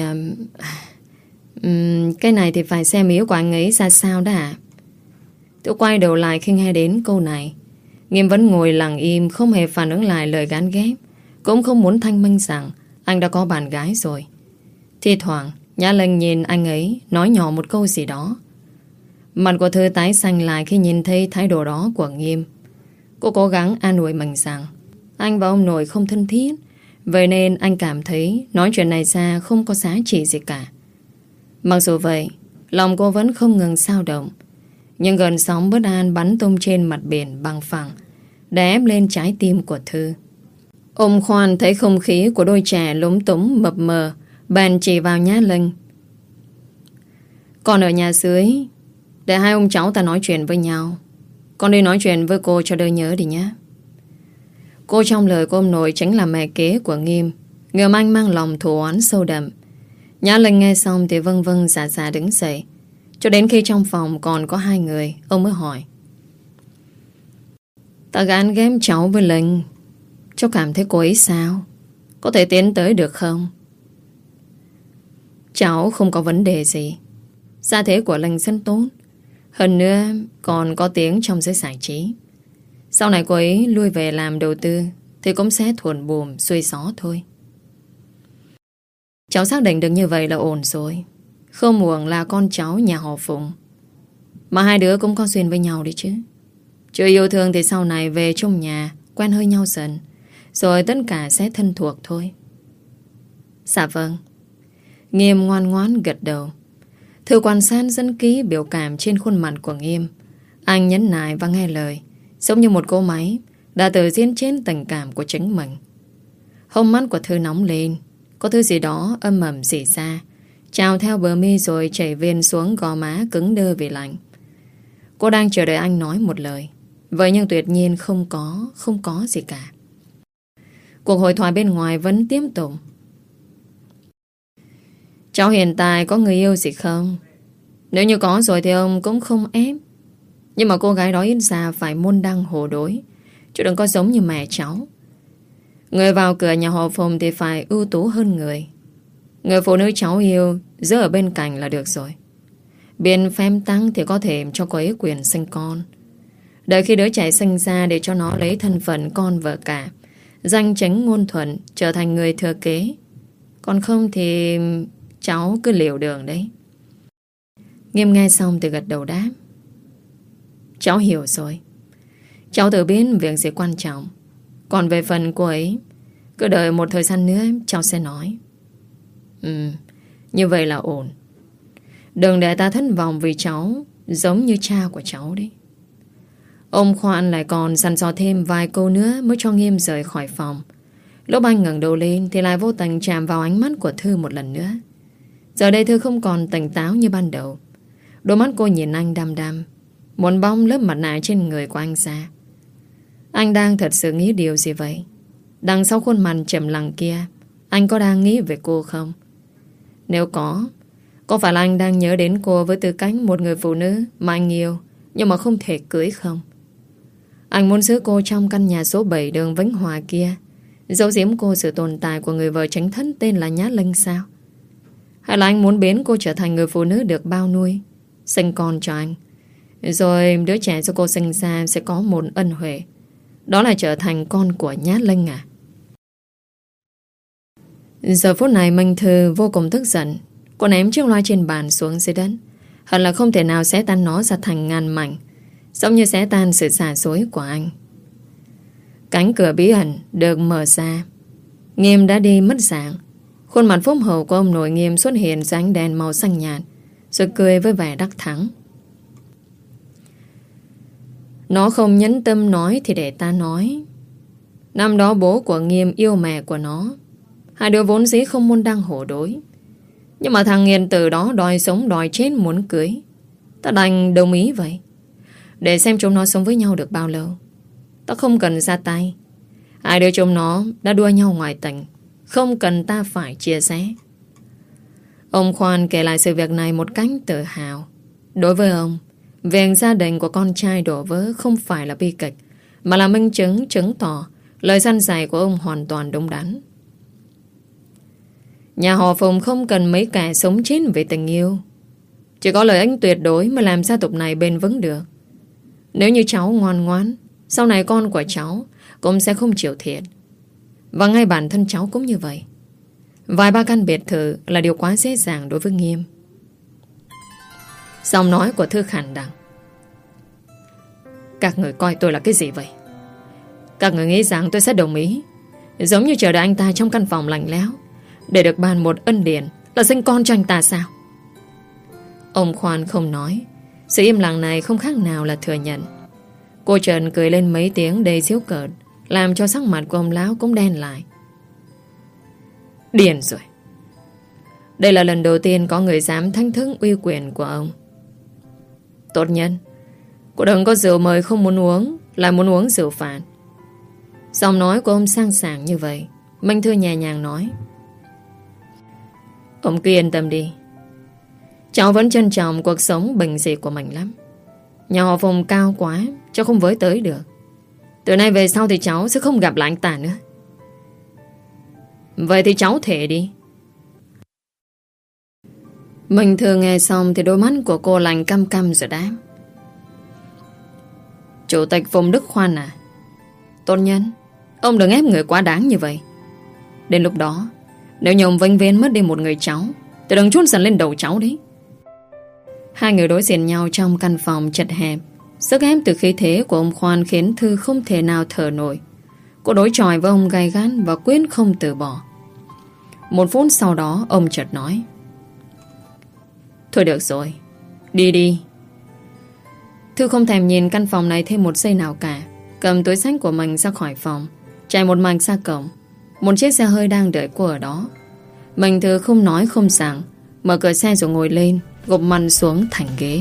um, Cái này thì phải xem ý của anh ấy ra sao đã ạ. Tôi quay đầu lại khi nghe đến câu này. Nghiêm vẫn ngồi lặng im, không hề phản ứng lại lời gán ghép, cũng không muốn thanh minh rằng anh đã có bạn gái rồi. Thi thoảng Nhã Linh nhìn anh ấy nói nhỏ một câu gì đó. Mặt của Thư tái xanh lại khi nhìn thấy thái độ đó của Nghiêm. Cô cố gắng an ủi mình rằng anh và ông nội không thân thiết, vậy nên anh cảm thấy nói chuyện này ra không có giá trị gì cả. Mặc dù vậy, lòng cô vẫn không ngừng xao động. Nhưng gần sóng bất an bắn tung trên mặt biển bằng phẳng, đè ép lên trái tim của Thư. Ông Khoan thấy không khí của đôi trẻ lúng túng mập mờ Bèn chỉ vào Nhã Linh. Con ở nhà dưới, để hai ông cháu ta nói chuyện với nhau. Con đi nói chuyện với cô cho đỡ nhớ đi nhé. Cô trong lời của ông nội chính là mẹ kế của Nghiêm, người anh mang lòng thù oán sâu đậm. Nhã Linh nghe xong thì vâng vâng dạ dạ đứng dậy. Cho đến khi trong phòng còn có hai người, ông mới hỏi. Ta gán ghém cháu với Linh, cháu cảm thấy cô ấy sao? Có thể tiến tới được không? Cháu không có vấn đề gì. Gia thế của Linh rất tốt. Hơn nữa còn có tiếng trong giới giải trí. Sau này cô ấy lui về làm đầu tư thì cũng sẽ thuận buồm xuôi gió thôi. Cháu xác định được như vậy là ổn rồi. Không muộn là con cháu nhà họ Phụng. Mà hai đứa cũng có duyên với nhau đi chứ. Chưa yêu thương thì sau này về trong nhà quen hơi nhau dần, rồi tất cả sẽ thân thuộc thôi. Dạ vâng. Nghiêm ngoan ngoãn gật đầu. Thư quan sát dẫn ký biểu cảm trên khuôn mặt của Nghiêm. Anh nhấn nại và nghe lời, giống như một cỗ máy đã tự diễn trên tình cảm của chính mình. Hông mắt của Thư nóng lên. Có thứ gì đó âm ầm rỉ ra, trào theo bờ mi rồi chảy viên xuống gò má cứng đơ vì lạnh. Cô đang chờ đợi anh nói một lời. Vậy nhưng tuyệt nhiên không có, không có gì cả. Cuộc hội thoại bên ngoài vẫn tiếp tục. Cháu hiện tại có người yêu gì không? Nếu như có rồi thì ông cũng không ép. Nhưng mà cô gái đó ít ra phải môn đăng hộ đối, chứ đừng có giống như mẹ cháu. Người vào cửa nhà họ Phùng thì phải ưu tú hơn người. Người phụ nữ cháu yêu giữ ở bên cạnh là được rồi. Biên phép tăng thì có thể cho cô ấy quyền sinh con. Đợi khi đứa trẻ sinh ra để cho nó lấy thân phận con vợ cả, danh chính ngôn thuận, trở thành người thừa kế. Còn không thì cháu cứ liều đường đấy. Nghiêm nghe xong thì gật đầu đáp. Cháu hiểu rồi. Cháu tự biết việc gì quan trọng. Còn về phần cô ấy, cứ đợi một thời gian nữa cháu sẽ nói. Ừ, như vậy là ổn. Đừng để ta thất vọng vì cháu giống như cha của cháu đấy. Ông Khoan lại còn dặn dò thêm vài câu nữa mới cho Nghiêm rời khỏi phòng. Lúc anh ngẩng đầu lên thì lại vô tình chạm vào ánh mắt của Thư một lần nữa. Giờ đây Thư không còn tỉnh táo như ban đầu. Đôi mắt cô nhìn anh đăm đăm, muốn bong lớp mặt nạ trên người của anh ra. Anh đang thật sự nghĩ điều gì vậy? Đằng sau khuôn mặt trầm lặng kia, anh có đang nghĩ về cô không? Nếu có, có phải là anh đang nhớ đến cô với tư cách một người phụ nữ mà anh yêu nhưng mà không thể cưới không? Anh muốn giữ cô trong căn nhà số bảy đường Vĩnh Hòa kia, giấu giếm cô sự tồn tại của người vợ chính thất tên là Nhã Linh sao? Hay là anh muốn biến cô trở thành người phụ nữ được bao nuôi, sinh con cho anh, rồi đứa trẻ do cô sinh ra sẽ có một ân huệ, đó là trở thành con của Nhã Linh à? Giờ phút này Minh Thư vô cùng tức giận. Cô ném chiếc loa trên bàn xuống dưới đất, hẳn là không thể nào xé tan nó ra thành ngàn mảnh, giống như xé tan sự xả xối của anh. Cánh cửa bí ẩn được mở ra. Nghiêm đã đi mất dạng. Khuôn mặt phúc hậu của ông nội Nghiêm xuất hiện dưới ánh đèn màu xanh nhạt, rồi cười với vẻ đắc thắng. Nó không nhẫn tâm nói thì để ta nói. Năm đó bố của Nghiêm yêu mẹ của nó. Hai đứa vốn dĩ không môn đăng hộ đối. Nhưng mà thằng nghiền từ đó đòi sống đòi chết muốn cưới. Ta đành đồng ý vậy. Để xem chúng nó sống với nhau được bao lâu. Ta không cần ra tay. Hai đứa chúng nó đã đua nhau ngoài tình, không cần ta phải chia sẻ. Ông Khoan kể lại sự việc này một cách tự hào. Đối với ông, việc gia đình của con trai đổ vỡ không phải là bi kịch, mà là minh chứng chứng tỏ lời săn dạy của ông hoàn toàn đúng đắn. Nhà họ Phùng không cần mấy kẻ sống chết vì tình yêu. Chỉ có lời anh tuyệt đối mới làm gia tộc này bền vững được. Nếu như cháu ngoan ngoãn, sau này con của cháu cũng sẽ không chịu thiệt. Và ngay bản thân cháu cũng như vậy. Vài ba căn biệt thự là điều quá dễ dàng đối với Nghiêm. Giọng nói của Thư khàn đặc. Các người coi tôi là cái gì vậy? Các người nghĩ rằng tôi sẽ đồng ý, giống như chờ đợi anh ta trong căn phòng lạnh lẽo, để được ban một ân điển là sinh con cho anh ta sao? Ông Khoan không nói. Sự im lặng này không khác nào là thừa nhận. Cô Trần cười lên mấy tiếng đầy giễu cợt, làm cho sắc mặt của ông lão cũng đen lại. Điên rồi. Đây là lần đầu tiên có người dám thách thức uy quyền của ông. Tốt nhân, cô đừng có rượu mời không muốn uống, lại muốn uống rượu phạt. Giọng nói của ông sang sảng như vậy, Minh Thư nhẹ nhàng nói: Ông cứ yên tâm đi. Cháu vẫn trân trọng cuộc sống bình dị của mình lắm. Nhà họ Phùng cao quá, cháu không với tới được. Từ nay về sau thì cháu sẽ không gặp lại anh ta nữa. Vậy thì cháu thề đi. Minh Thư nghe xong thì đôi mắt của cô lạnh căm căm rồi đáp: Chủ tịch Phùng Đức Khoan à, tôn nhân, ông đừng ép người quá đáng như vậy. Đến lúc đó, nếu như ông vinh viên mất đi một người cháu thì đừng trút giận lên đầu cháu đấy. Hai người đối diện nhau trong căn phòng chật hẹp. Sức ép từ khí thế của ông Khoan khiến Thư không thể nào thở nổi. Cô đối chọi với ông gay gắt và quyết không từ bỏ. Một phút sau đó ông chợt nói: Thôi được rồi, đi đi. Thư không thèm nhìn căn phòng này thêm một giây nào cả, cầm túi xách của mình ra khỏi phòng, chạy một mạch ra cổng. Một chiếc xe hơi đang đợi cô ở đó. Mình Thư không nói không rằng, mở cửa xe rồi ngồi lên, gục mặt xuống thành ghế.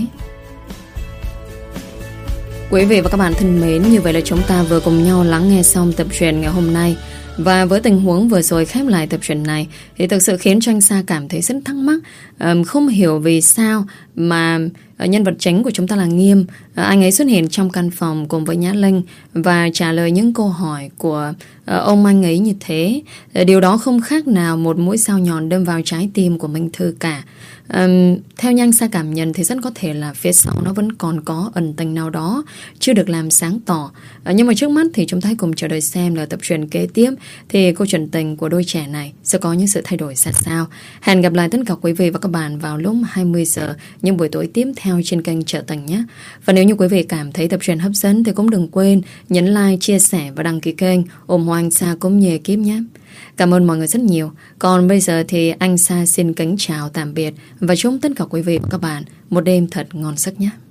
Quý vị và các bạn thân mến, như vậy là chúng ta vừa cùng nhau lắng nghe xong tập truyện ngày hôm nay. Và với tình huống vừa rồi khép lại tập truyện này thì thực sự khiến cho anh Sa cảm thấy rất thắc mắc, um, không hiểu vì sao mà uh, nhân vật chính của chúng ta là Nghiêm, uh, anh ấy xuất hiện trong căn phòng cùng với Nhã Linh và trả lời những câu hỏi của uh, ông anh ấy như thế. Uh, điều đó không khác nào một mũi dao nhọn đâm vào trái tim của Minh Thư cả. Um, theo như anh Sa cảm nhận thì rất có thể là phía sau nó vẫn còn có ẩn tình nào đó chưa được làm sáng tỏ. uh, Nhưng mà trước mắt thì chúng ta hãy cùng chờ đợi xem là tập truyện kế tiếp thì câu chuyện tình của đôi trẻ này sẽ có những sự thay đổi ra sao. Hẹn gặp lại tất cả quý vị và các bạn vào lúc hai mươi giờ những buổi tối tiếp theo trên kênh Chợ Tình nhé. Và nếu như quý vị cảm thấy tập truyện hấp dẫn thì cũng đừng quên nhấn like, chia sẻ và đăng ký kênh ủng hộ anh Sa cũng như ekip nhé. Cảm ơn mọi người rất nhiều. Còn bây giờ thì anh Sa xin kính chào tạm biệt và chúc tất cả quý vị và các bạn một đêm thật ngon giấc nhé.